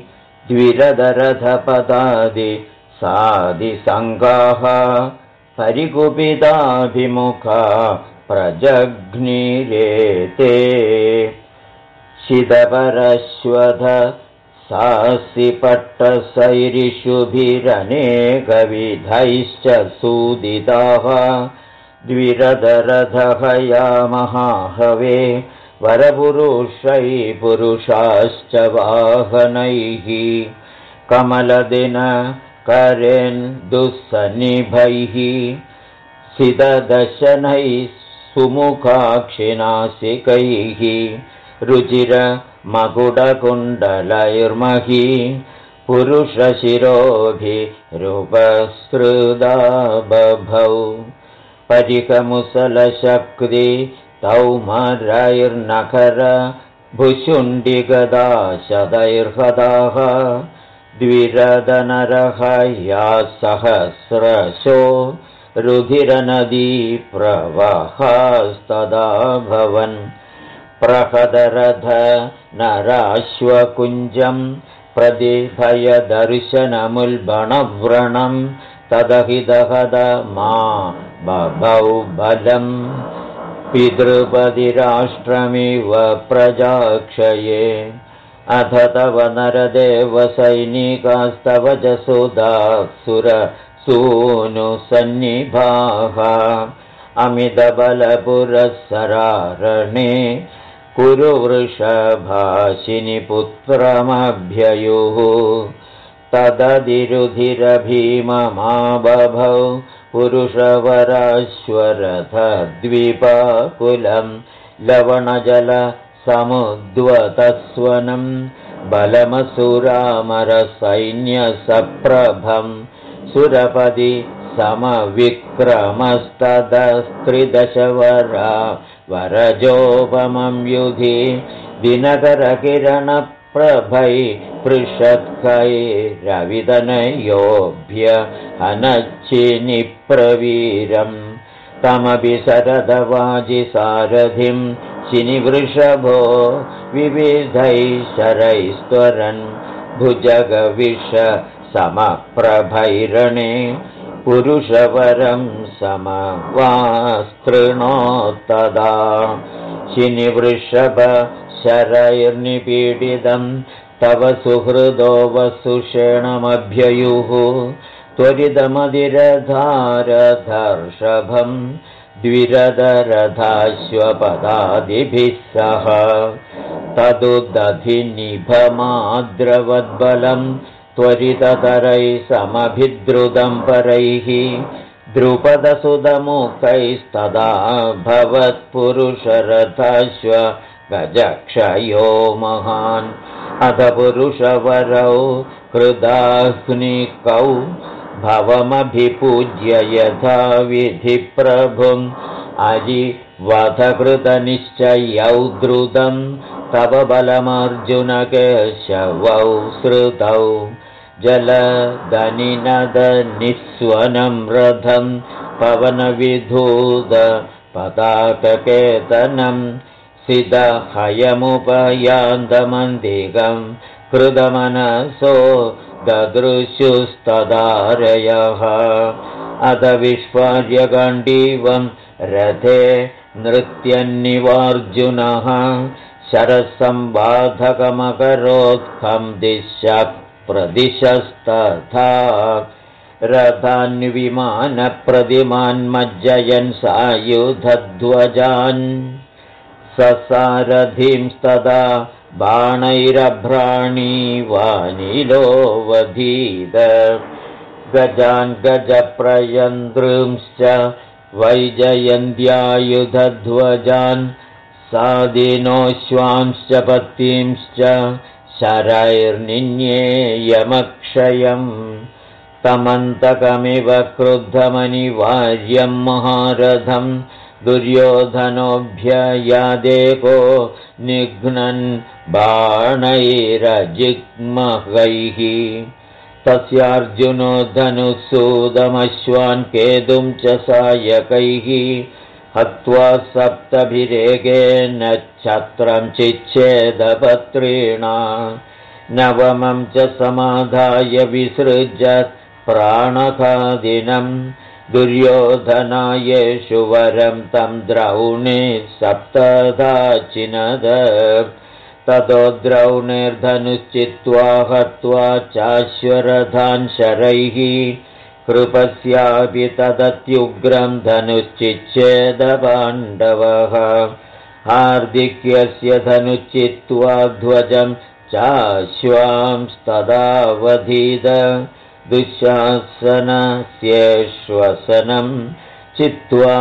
द्विरदरथपदादि सादिसङ्गाः परिकुपिताभिमुखा प्रजघ्निरेते शितपरश्वथ सासिपट्टसैरिषुभिरनेकविधैश्च सूदिताः द्विरदरथहयामहाहवे वरपुरुषैः पुरुषाश्च वाहनैः कमलदिनकरेन्दुःसन्निभैः सितदशनैः सुमुखाक्षिणासिकैः रुचिरमकुटकुण्डलैर्मही पुरुषशिरोभिरुपसृदा बभौ परिकमुसलशक्ति तौमरैर्नखर भुशुण्डिगदा शतैर्हताः द्विरदनरहया सहस्रशो रुधिरनदी प्रवाहास्तदा भवन् प्रहदरथ नराश्वकुञ्जं प्रतिभयदर्शनमुल्बणव्रणं तदहिदहद मा बभौ बलम् पितृपतिराष्ट्रमिव प्रजाक्षये अथ तव नरदेवसैनिकास्तव च सुदासुरसूनुसन्निभाः अमितबलपुरःसरारणे कुरु वृषभाशिनिपुत्रमभ्ययुः तदधिरुधिरभीममाबभौ पुरुषवराश्वरथद्विपाकुलं लवणजलसमुद्वतस्वनं बलमसुरामरसैन्यसप्रभं सुरपदि समविक्रमस्तदस्त्रिदशवरा वरजोपमं युधि दिनकरकिरणप्रभै पृषत्कैरविदनयोभ्य अनच्चिनिप्रवीरम् तमपि शरदवाजिसारथिं शिनिवृषभो विविधैः शरैस्त्वरन् भुजगविष समप्रभैरणे पुरुषवरं समवास्तृणोत्तदा शिनिवृषभ शरैर्निपीडितं तव सुहृदो वसुषेणमभ्ययुः त्वरितमधिरधारधर्षभं द्विरदरथाश्वपदादिभिः सह तदुदधिनिभमाद्रवद्बलं त्वरिततरैः समभिद्रुतं परैः द्रुपदसुतमुखैस्तदा भवत्पुरुषरथाश्व गजक्षयो महान् अथ पुरुषवरौ कृदाह्निकौ भवमभिपूज्य यथा विधिप्रभुम् अजिवधकृतनिश्चयौ द्रुतं तव बलमर्जुनकेशवौ श्रुतौ जलदनिनदनिस्वनं रथं पवनविधूतपताककेतनं सिदहयमुपयान्तमन्दिकं कृतमनसो ददृशुस्तदारयः अथ विश्वार्यगण्डीवं रथे नृत्यन्निवार्जुनः शरसंबाधकमकरोत्खं दिशः प्रदिशस्तथा रथान्विमानप्रतिमान्मज्जयन् सायुधध्वजान् ससारथींस्तदा बाणैरभ्राणीवानिलोऽवधीत गजान् गजप्रयन्द्रूंश्च वैजयन्त्यायुधध्वजान् सादिनोऽश्वांश्च पत्तींश्च शरैर्निन्येयमक्षयम् तमन्तकमिव क्रुद्धमनिवार्यं महारथं दुर्योधनोऽभ्ययादेको निघ्नन् बाणैरजिग्महैः तस्यार्जुनो धनुसूदमश्वान् केतुं च सायकैः हत्वा सप्तभिरेकेन छत्रं चिच्छेदपत्रेण नवमं च समाधाय विसृजत् प्राणखादिनं दुर्योधनायेषु वरं तं द्रौणे सप्तदाचिनद ततो द्रौणेर्धनुश्चित्वा हत्वा चाश्वरथान् शरैः कृपस्यापि तदत्युग्रं धनुश्चिच्छेदपाण्डवः हार्दिक्यस्य धनुश्चित्वा ध्वजं चाश्वांस्तदावधीत दुःशासनस्येश्वसनं चित्वा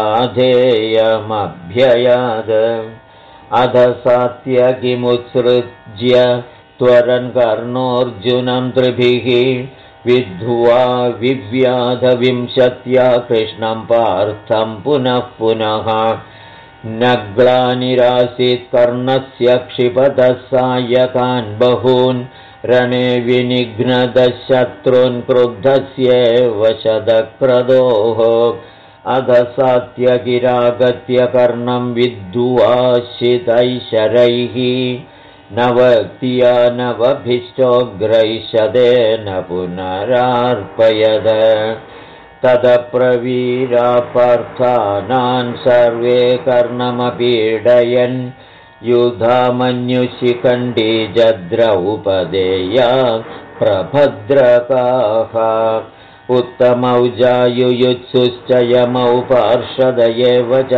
राधेयमभ्ययाद अध सात्यकिमुत्सृज्य त्वरन् कर्णोऽर्जुनं त्रिभिः विद्ध्वा विव्याधविंशत्या कृष्णं पार्थं पुनः पुनः नग्लानिरासीत् कर्णस्य क्षिपतः सायकान् बहून् रणे विनिघ्नदशत्रून् क्रुद्धस्येव शतक्रदोः अध सात्यकिरागत्य कर्णं विद्ध्वाशितैः शरैः नवक्त्या नवभिश्चोग्रैशदेन पुनरार्पयद तदप्रवीरापार्थानान् सर्वे कर्णमपीडयन् युधामन्युशिखण्डी जद्रौपदेया प्रभद्रकाः उत्तमौजायुयुत्सुश्च यमौ पार्षद एव च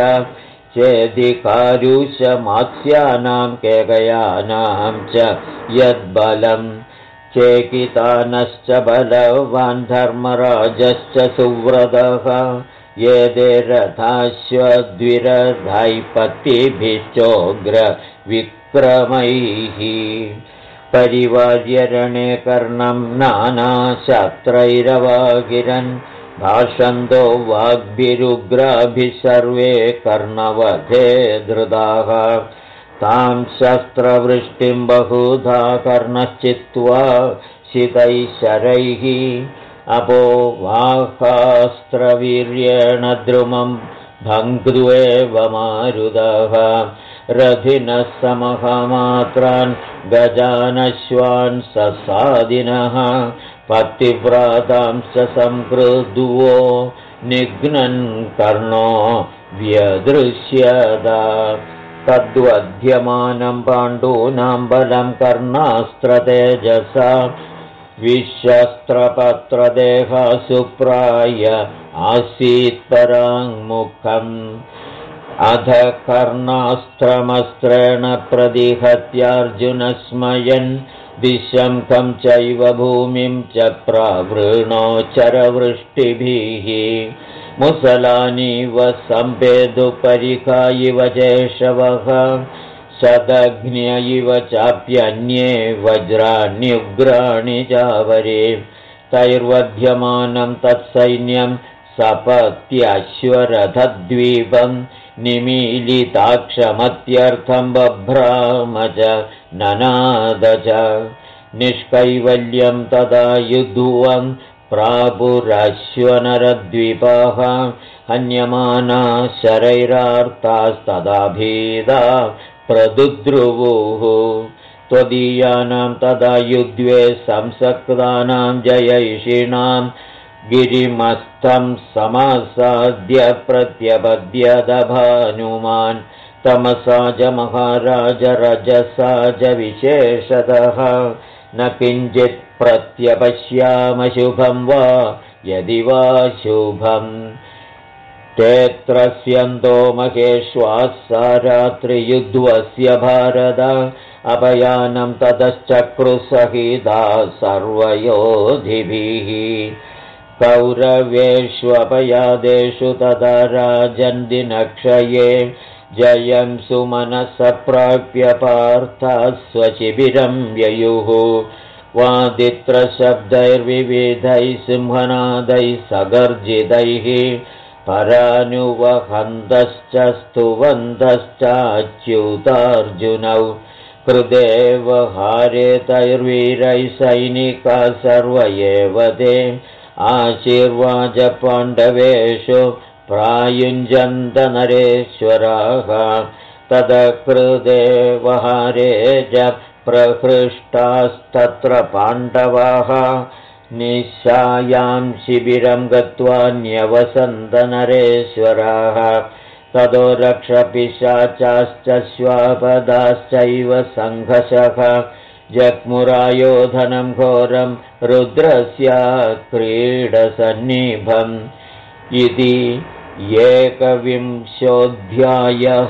चेदिकारुषमात्स्यानां केकयानां च यद्बलं चेकितानश्च बलवान् धर्मराजश्च सुव्रतः ये ते रथाश्वद्विरथैः पत्तिभिश्चोग्रविक्रमैः परिवार्यरणे कर्णं नानाशस्त्रैरवागिरन् भाषन्तो वाग्भिरुग्राभिः सर्वे कर्णवधे धृताः तां शस्त्रवृष्टिं बहुधा कर्णश्चित्वा शितैः शरैः अपो वाहास्त्रवीर्येण द्रुमं भङ्क्त्वेव मारुतः रथिनः समहमात्रान् गजानश्वान् ससादिनः पत्तिव्रातांश्च संकृद्वो निघ्नन् कर्णो व्यदृश्यत तद्वध्यमानं पाण्डूनां बलं कर्णास्त्रतेजसा विशस्त्रपत्रदेहासु प्राय आसीत् पराङ्मुखम् अध कर्णास्त्रमस्त्रेण प्रतिहत्यार्जुनस्मयन् दिशङ्खं चैव भूमिं च प्रावृणोचरवृष्टिभिः मुसलानीव सम्पेदुपरिका इव चेशवः शतघ्न्य इव चाप्यन्ये वज्राण्युग्राणि चावरे तैर्वध्यमानं तत्सैन्यं सपत्याश्वरथद्वीपं निमीलिताक्षमत्यर्थं बभ्राम च ननाद च निष्कैवल्यं तदा युद्धुवं प्रापुरश्वनरद्वीपाः हन्यमाना शरैरार्तास्तदा भीदा प्रदुद्रुवुः त्वदीयानां तदा युद्धे संसक्तानां जयैषिणां गिरिमस्थं समासाद्य प्रत्यपद्यत भानुमान् तमसा च महाराज रजसा च विशेषतः न किञ्चित् प्रत्यपश्यामशुभं वा यदि वा शुभम् तेऽत्रस्यन्तो महेश्वासा रात्रियुध्वस्य भारत अपयानं ततश्चक्रुसहिता सर्वयोधिभिः कौरवेष्वपयादेषु तदा राजन्दिनक्षये जयं सुमनसः प्राप्य पार्थाः स्वशिबिरं ययुः वादित्रशब्दैर्विविधैः सिंहनादैः सगर्जितैः परानुवहन्तश्च स्तुवन्तश्चाच्युतार्जुनौ कृदेवहारेतैर्वीरैः सैनिकाः सर्व एव ते आशीर्वादपाण्डवेषु प्रायुञ्जन्तनरेश्वराः तदकृदेवहारे च प्रहृष्टास्तत्र पाण्डवाः निशायां शिबिरं गत्वा न्यवसन्तनरेश्वराः ततो रक्षपिशाचाश्च श्वापदाश्चैव सङ्घर्षः जग्मुरायोधनं घोरं रुद्रस्य क्रीडसन्निभम् इति 21.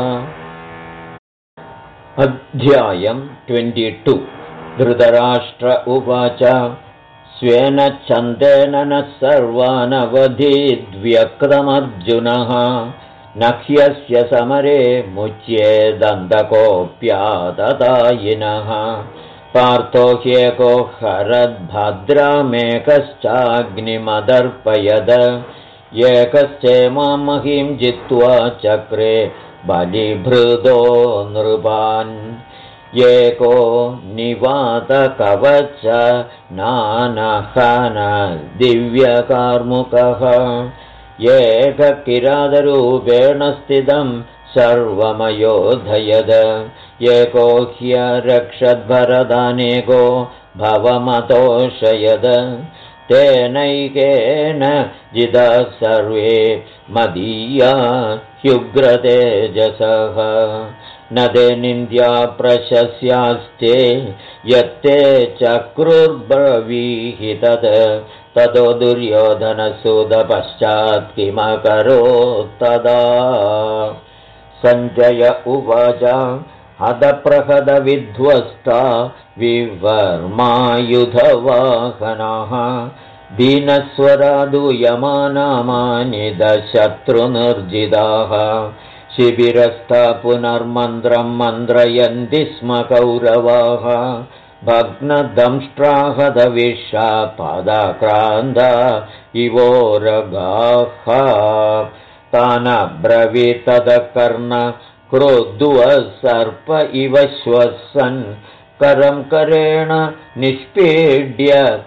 अध्यायं 22. धृतराष्ट्र उवाच स्वेन छन्देन न सर्वानवधीद्व्यक्तमर्जुनः न ह्यस्य समरे मुच्येदन्तकोऽप्याततायिनः पार्थो ह्येको हरद्भद्रामेकश्चाग्निमदर्पयद एकश्चेमां महीं जित्वा चक्रे बलिभृदो नृपान् एको निवातकवच नानहन दिव्यकार्मुकः एककिरातरूपेण स्थितं सर्वमयोधयद एको ह्यरक्षद्भरदानेको भवमतोषयद तेनैकेन जिताः सर्वे मदीया ह्युग्रतेजसः न ते निन्द्या प्रशस्यास्ते यत्ते चक्रुर्ब्रवीहि ततो दुर्योधनसुतपश्चात् किमकरोत्तदा सञ्जय उवाच हतप्रहतविध्वस्ता विवर्मायुधवाहनाः दीनस्वरादूयमानामानिदशत्रुनिर्जिताः शिबिरस्था पुनर्मन्त्रं मन्त्रयन्ति स्म कौरवाः भग्नदंष्ट्राहतविषा पादाक्रान्ता इवोरगाः तानब्रवीतदकर्ण क्रोद्ध्वः सर्प इव श्वसन् करं करेण निष्पीड्य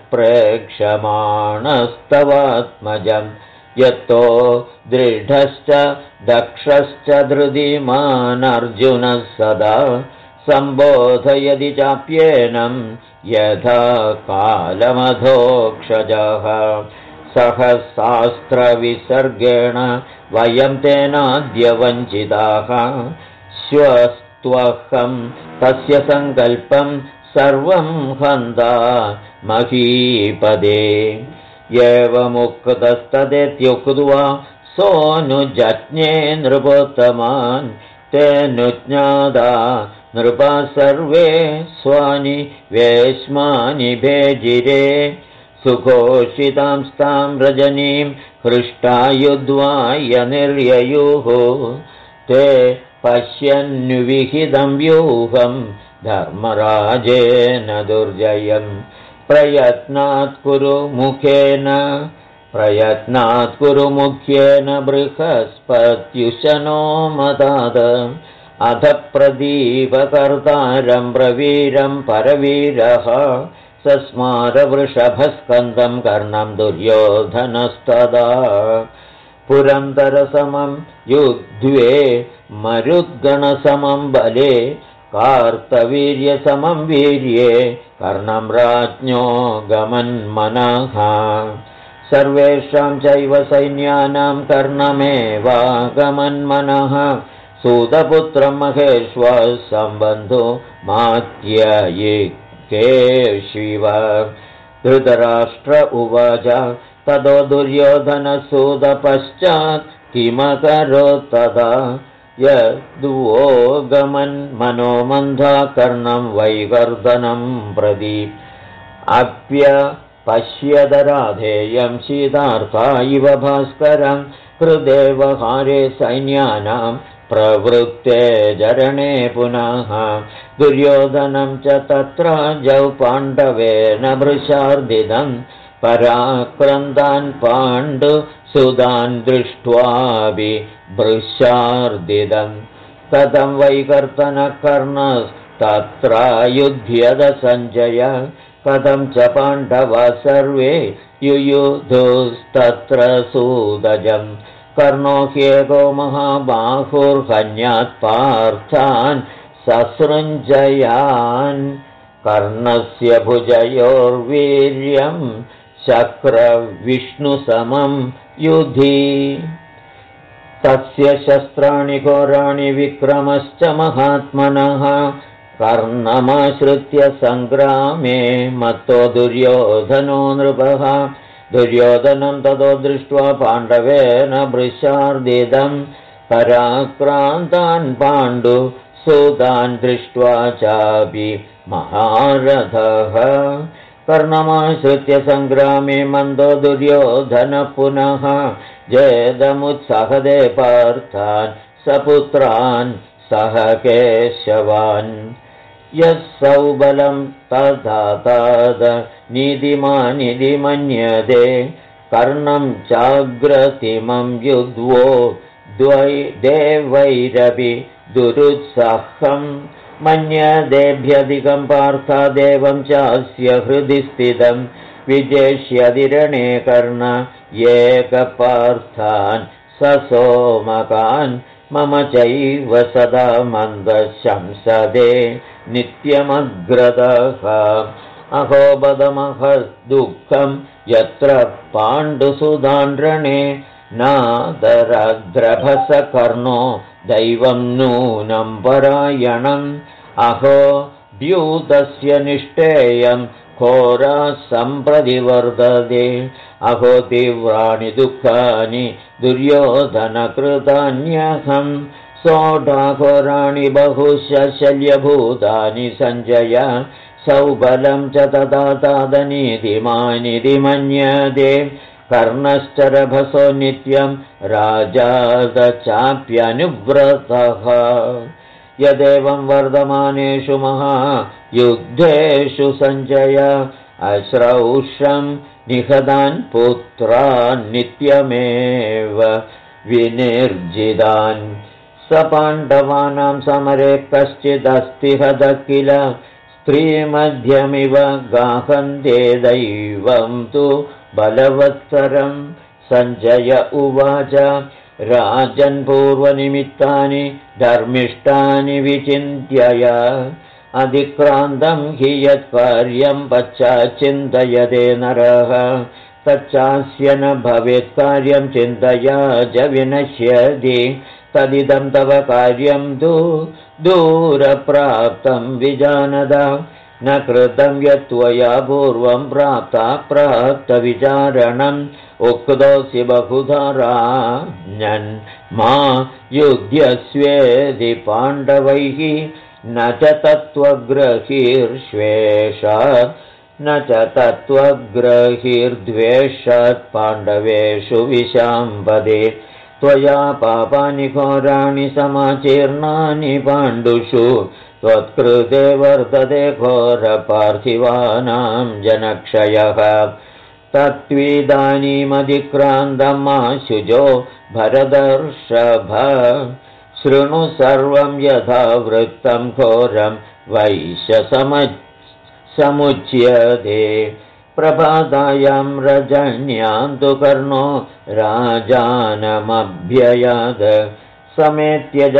प्रेक्षमाणस्तवात्मजम् यत्तो दृढश्च दक्षश्च धृतिमानर्जुनः सदा सम्बोधयति चाप्येनं यथा कालमधोक्षजः सहस्रास्त्रविसर्गेण वयं तेनाद्य वञ्चिताः श्वस्त्वहं तस्य सङ्कल्पं सर्वं हन्ता महीपदे एवमुक्तस्तदेत्युक्त्वा सोऽनुजज्ञे नृपोत्तमान् तेऽनुज्ञाता नृपा सर्वे स्वानि वेश्मानि भेजिरे सुघोषितां स्तां रजनीं हृष्टायुध्वाय निर्ययुः ते पश्यन्विहितं व्यूहं धर्मराजेन दुर्जयम् प्रयत्नात् कुरु मुख्येन बृहस्पत्युशनो मदाद अथ प्रदीपकर्तारं प्रवीरं परवीरः सस्मारवृषभस्कन्दं कर्णं दुर्योधनस्तदा पुरन्दरसमं युद्धे मरुद्गणसमं बले कार्तवीर्यसमं वीर्ये कर्णं राज्ञो गमन्मनः सर्वेषां चैव सैन्यानां कर्णमेवागमन्मनः सूतपुत्रं महेश्वसं बन्धुमात्ययिके शिव धृतराष्ट्र उवाच ततो दुर्योधनसूतपश्चात् किमकरोत् तदा यद्वोगमन्मनो मन्धा कर्णं वैवर्धनं प्रति अप्यपश्यदराधेयं शीतार्था इव भास्करं हृदेवहारे सैन्यानां प्रवृत्ते जरणे पुनः दुर्योधनं च तत्र जौ पाण्डवेन भृशार्दितं पराक्रन्दान् पाण्डुसुतान् दृष्ट्वापि भृशार्दितं कथं वैकर्तनकर्णस्तत्रायुध्यत सञ्जय कथं च पाण्डवा सर्वे युयुधुस्तत्र सूदजम् कर्णो ह्येको महाबाहुर्हन्यात् पार्थान् ससृञ्जयान् कर्णस्य भुजयोर्वीर्यं शक्रविष्णुसमं युधि तस्य शस्त्राणि घोराणि विक्रमश्च महात्मनः कर्णमाश्रित्य सङ्ग्रामे मत्तो दुर्योधनो नृपः दुर्योधनं ततो दृष्ट्वा पाण्डवेन भृशार्दितं पराक्रान्तान् पाण्डुसुतान् दृष्ट्वा चापि महारथः कर्णमाश्रित्य सङ्ग्रामे मन्दो दुर्योधनः पुनः जेदमुत्साहदे पार्थान् सपुत्रान् सह केशवान् यः सौबलं तथा नीतिमानिति मन्यते कर्णं चाग्रतिमं युध्वो देवैरपि दुरुत्साहं मन्यदेभ्यधिकं पार्थादेवं चास्य हृदि स्थितं विजेष्यदिरणे कर्ण एकपार्थान् ससोमकान् मम चैव सदा मन्दशंसदे नित्यमग्रदः अहोबदमहदुःखं यत्र पाण्डुसुतान् रणे नादरद्रभसकर्णो दैवं नूनं परायणम् अहो द्यूतस्य निष्ठेयं घोरा सम्प्रतिवर्तते अहो तीव्राणि दुःखानि दुर्योधनकृतान्यहं सोढाघोराणि बहुश शल्यभूतानि सञ्जय सौबलं च तथा तादनीतिमानिति मन्यते कर्णश्च रभसो नित्यं राजादचाप्यनुव्रतः यदेवं वर्धमानेषु महायुद्धेषु सञ्जय अश्रौषं निहतान् पुत्रान् नित्यमेव विनिर्जितान् स पाण्डवानां समरे कश्चिदस्ति हतः किल स्त्रीमध्यमिव गाहन्ते दैवं तु बलवत्तरं सञ्जय उवाच राजन् पूर्वनिमित्तानि धर्मिष्ठानि विचिन्त्य अधिक्रान्तं हि यत्कार्यं पश्चाच्चिन्तयते नरः तच्चास्य न भवेत् कार्यं चिन्तया च विनश्यति तदिदं तव कार्यं तु दूरप्राप्तं विजानद न कृतं यत्त्वया पूर्वं प्राप्तविचारणम् उक्तोऽसि बहुधा राजन् मा युध्यस्वेदि पाण्डवैः न च तत्त्वग्रहीर्ष्वेषात् न च तत्त्वग्रहीर्द्वेषात् पाण्डवेषु विशाम्पदे त्वया पापानि घोराणि समाचीर्णानि पाण्डुषु त्वत्कृते वर्तते घोरपार्थिवानां जनक्षयः तत्त्विदानीमधिक्रान्तमाशुजो भरदर्षभ शृणु सर्वं यथा वृत्तं घोरं वैश्यसमुच्यते प्रभातायां रजन्यां तु कर्णो राजानमभ्ययाद समेत्य च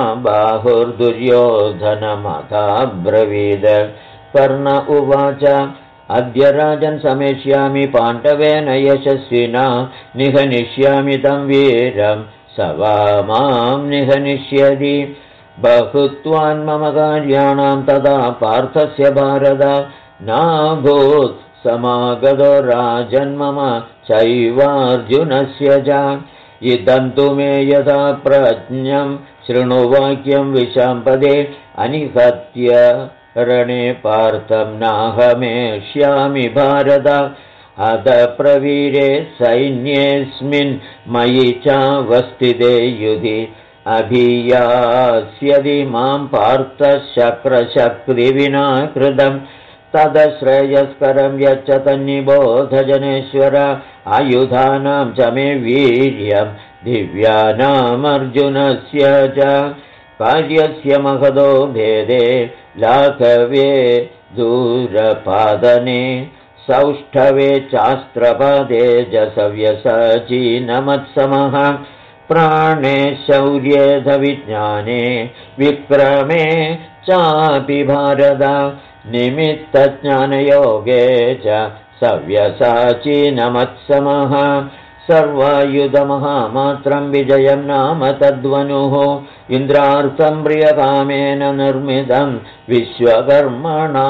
महाबाहुर्दुर्योधनमथाब्रवीद कर्ण उवाच अद्य राजन् समेष्यामि पाण्डवेन यशस्विना निहनिष्यामि तं वीरं स वा मां निहनिष्यति बहुत्वान् मम कार्याणां तदा पार्थस्य भारत नाभूत् समागतो राजन्मम चैवार्जुनस्य च इदं तु मे यथा प्रज्ञं शृणुवाक्यं विशाम्पदे अनिहत्य रणे पार्थं नाहमेष्यामि भारत अद प्रवीरे सैन्येऽस्मिन् मयि चावस्थिते युधि अभियास्यदि मां पार्थशक्रशक्तिविना कृतं तदश्रेयस्करं यच्च तन्निबोधजनेश्वर आयुधानां च मे वीर्यं दिव्यानामर्जुनस्य च कार्यस्य महदो भेदे लाघवे दूरपादने सौष्ठवे चास्त्रपादे जसव्यसाचीनमत्समः प्राणे शौर्येधविज्ञाने विक्रमे चापि भारत निमित्तज्ञानयोगे च सव्यसाचीनमत्समः सर्वायुधमहामात्रं विजयं नाम तद्वनुः इन्द्रार्थं प्रियकामेन निर्मितं विश्वकर्मणा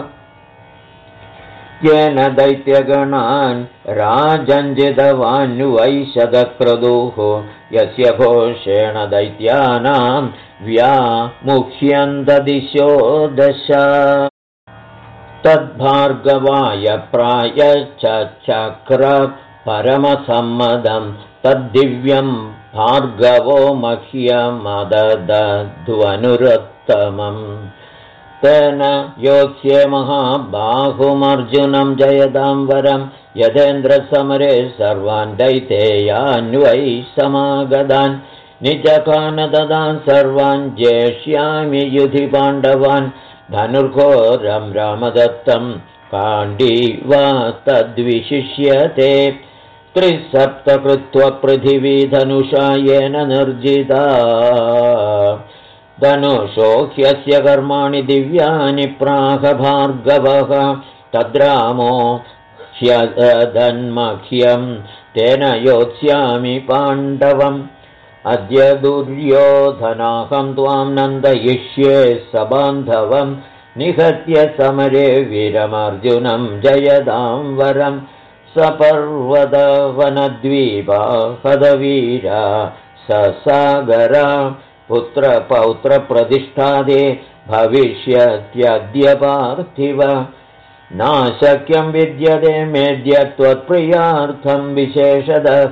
येन दैत्यगणान् राजञ्जितवान्वैशदक्रदुः यस्य घोषेण दैत्यानां व्यामुह्यन्तदिशो दश तद्भार्गवाय प्रायश्चक्र परमसम्मदं तद्दिव्यं भार्गवो मह्यमददध्वनुरुत्तमम् तेन योत्स्ये महाबाहुमर्जुनं जयदां वरं यथेन्द्रसमरे सर्वान् दैतेयान्वै समागतान् निजकान् ददान् सर्वान् जेष्यामि युधि पाण्डवान् धनुर्घोरं रामदत्तं काण्डीवा तद्विशिष्यते त्रिसप्तकृत्वा पृथिवी धनुषा येन निर्जिता धनुषो ह्यस्य कर्माणि दिव्यानि प्राह भार्गवः तद्रामो ह्यदन्मह्यं तेन योत्स्यामि पाण्डवम् अद्य दुर्योधनाहं त्वां नन्दयिष्ये सबान्धवं निहत्य समरे वीरमर्जुनं जयदां वरं सपर्वतवनद्वीपा हदवीरा ससागरा पुत्रपौत्रप्रतिष्ठादे भविष्यत्यद्य पार्थिव नाशक्यं विद्यते मेद्य त्वत्प्रियार्थं विशेषतः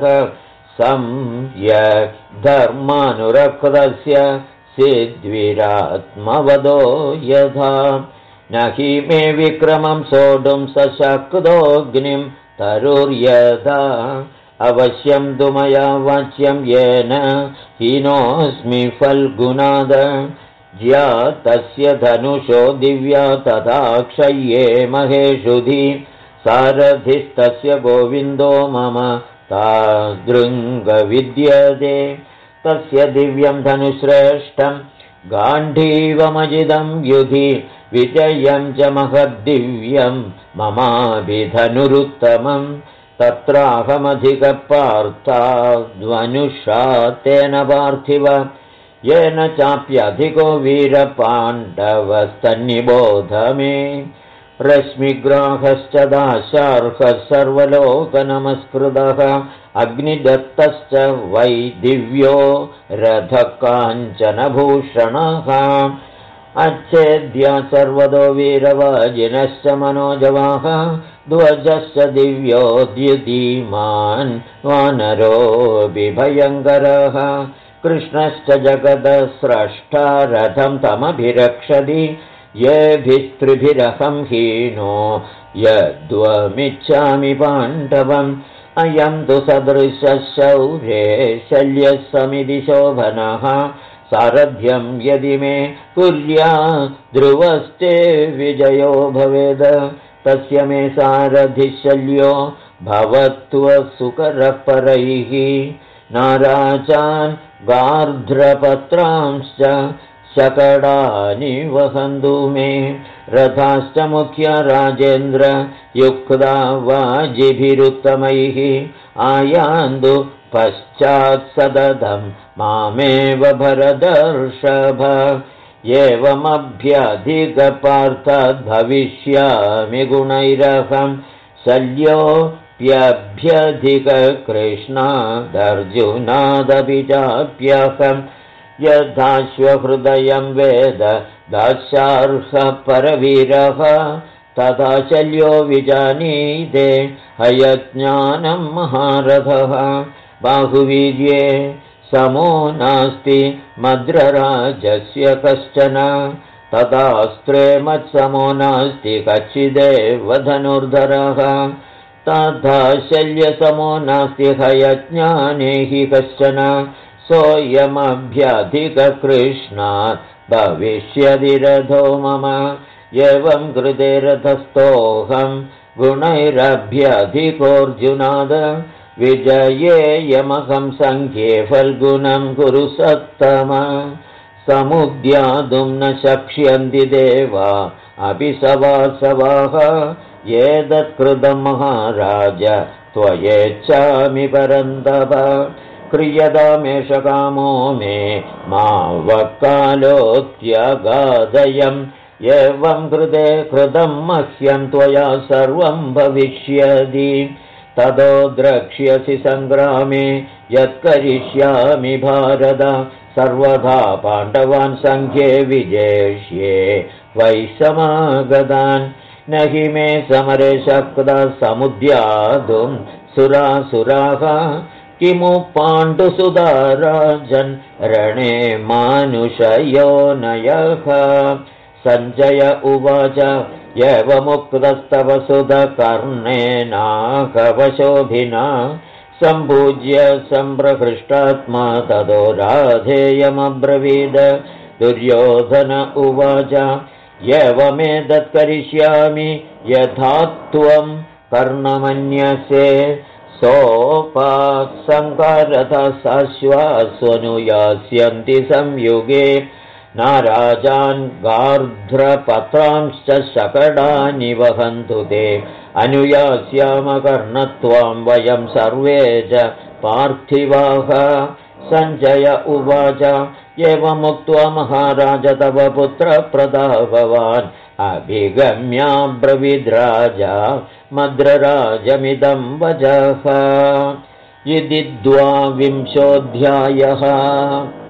धर्मानुरक्तस्य सिद्धिरात्मवदो यथा न हि मे विक्रमं सोढुं सशक्तोऽग्निं तरुर्यथा अवश्यं तु मया वाच्यं येन हीनोऽस्मि फल्गुनाद ज्यातस्य धनुषो दिव्या तथा क्षय्ये महेषुधि सारथिस्तस्य गोविन्दो मम तादृङ्गविद्यते तस्य दिव्यं धनुश्रेष्ठं गाण्डीवमजिदं युधि विजयं च महद्दिव्यं ममाभिधनुरुत्तमम् तत्राहमधिकपार्थाद्वनुषा तेन पार्थिव येन चाप्यधिको वीरपाण्डवस्तन्निबोध मे रश्मिग्राहश्च दाशार्हः सर्वलोकनमस्कृतः अग्निदत्तश्च वै दिव्यो रथकाञ्चनभूषणः अच्छेद्या सर्वतो वीरवाजिनश्च मनोजवाः ध्वजश्च दिव्योद्युदीमान् वानरो बिभयङ्करः कृष्णश्च जगतः स्रष्टा रथं तमभिरक्षति येभिस्त्रिभिरहं हीनो यद्वमिच्छामि पाण्डवम् अयं तु सदृशः शौर्ये शल्यः समिति शोभनः सारथ्यं यदि मे कुर्या ध्रुवस्ते विजयो भवेद तस्य मे सारथिशल्यो भवत्वसुकरः परैः नाराचान् गार्ध्रपत्रांश्च शकडानि वहन्तु मे रथाश्च मुख्य राजेन्द्र युक्ता वाजिभिरुत्तमैः आयान्तु पश्चात्सददं मामेव भरदर्षभ एवमभ्यधिकपार्थद्भविष्यामि गुणैरहं शल्योऽप्यभ्यधिककृष्णादर्जुनादपि चाप्यहं यथाश्वहृदयं वेद दास्यार्हः परवीरः तथा शल्यो विजानीते हयज्ञानं महारथः बाहुवीर्ये समो नास्ति मद्रराजस्य कश्चन तदास्त्रे मत्समो नास्ति कच्चिदेव धनुर्धरः तथा शल्यसमो नास्ति हयज्ञाने हि कश्चन सोऽयमभ्यधिककृष्णात् भविष्यति रथो मम एवं कृते रथस्थोऽहं गुणैरभ्यधिकोऽर्जुनाद विजयेयमहं सङ्ख्ये फल्गुनं कुरु सत्तम समुद्यातुं न शक्ष्यन्ति देवा अपि सवासवाः एतत्कृतं महाराज त्वयेच्छामि परन्तप क्रियतामेष कामो मे मा वक्कालोऽत्यगादयम् एवं कृते कृतं मह्यं त्वया सर्वं भविष्यति ततो द्रक्ष्यसि सङ्ग्रामे यत्करिष्यामि भारत सर्वथा पाण्डवान् सङ्ख्ये विजेष्ये वैसमागतान् न हि मे समरे शक्तः समुद्यातुं सुरासुराः किमु पाण्डुसुता राजन् रणे मानुषयोनयः सञ्जय उवाच एवमुक्तस्तव सुतकर्णेनाकवशोभिना सम्पूज्य सम्प्रहृष्टात्मा ततो राधेयमब्रवीद दुर्योधन उवाच एवमेतत् करिष्यामि यथा त्वं कर्णमन्यसे सोपासङ्कारथसाश्वास्वनुयास्यन्ति संयुगे नाराजान् गार्ध्रपत्रांश्च शकडानि वहन्तु ते अनुयास्यामकर्णत्वां वयं सर्वे च पार्थिवाः सञ्जय उवाच एवमुक्त्वा महाराज तव पुत्रप्रतापवान् अभिगम्याब्रवीद्राजा मद्रराजमिदं वचः इति 12 अध्यायः।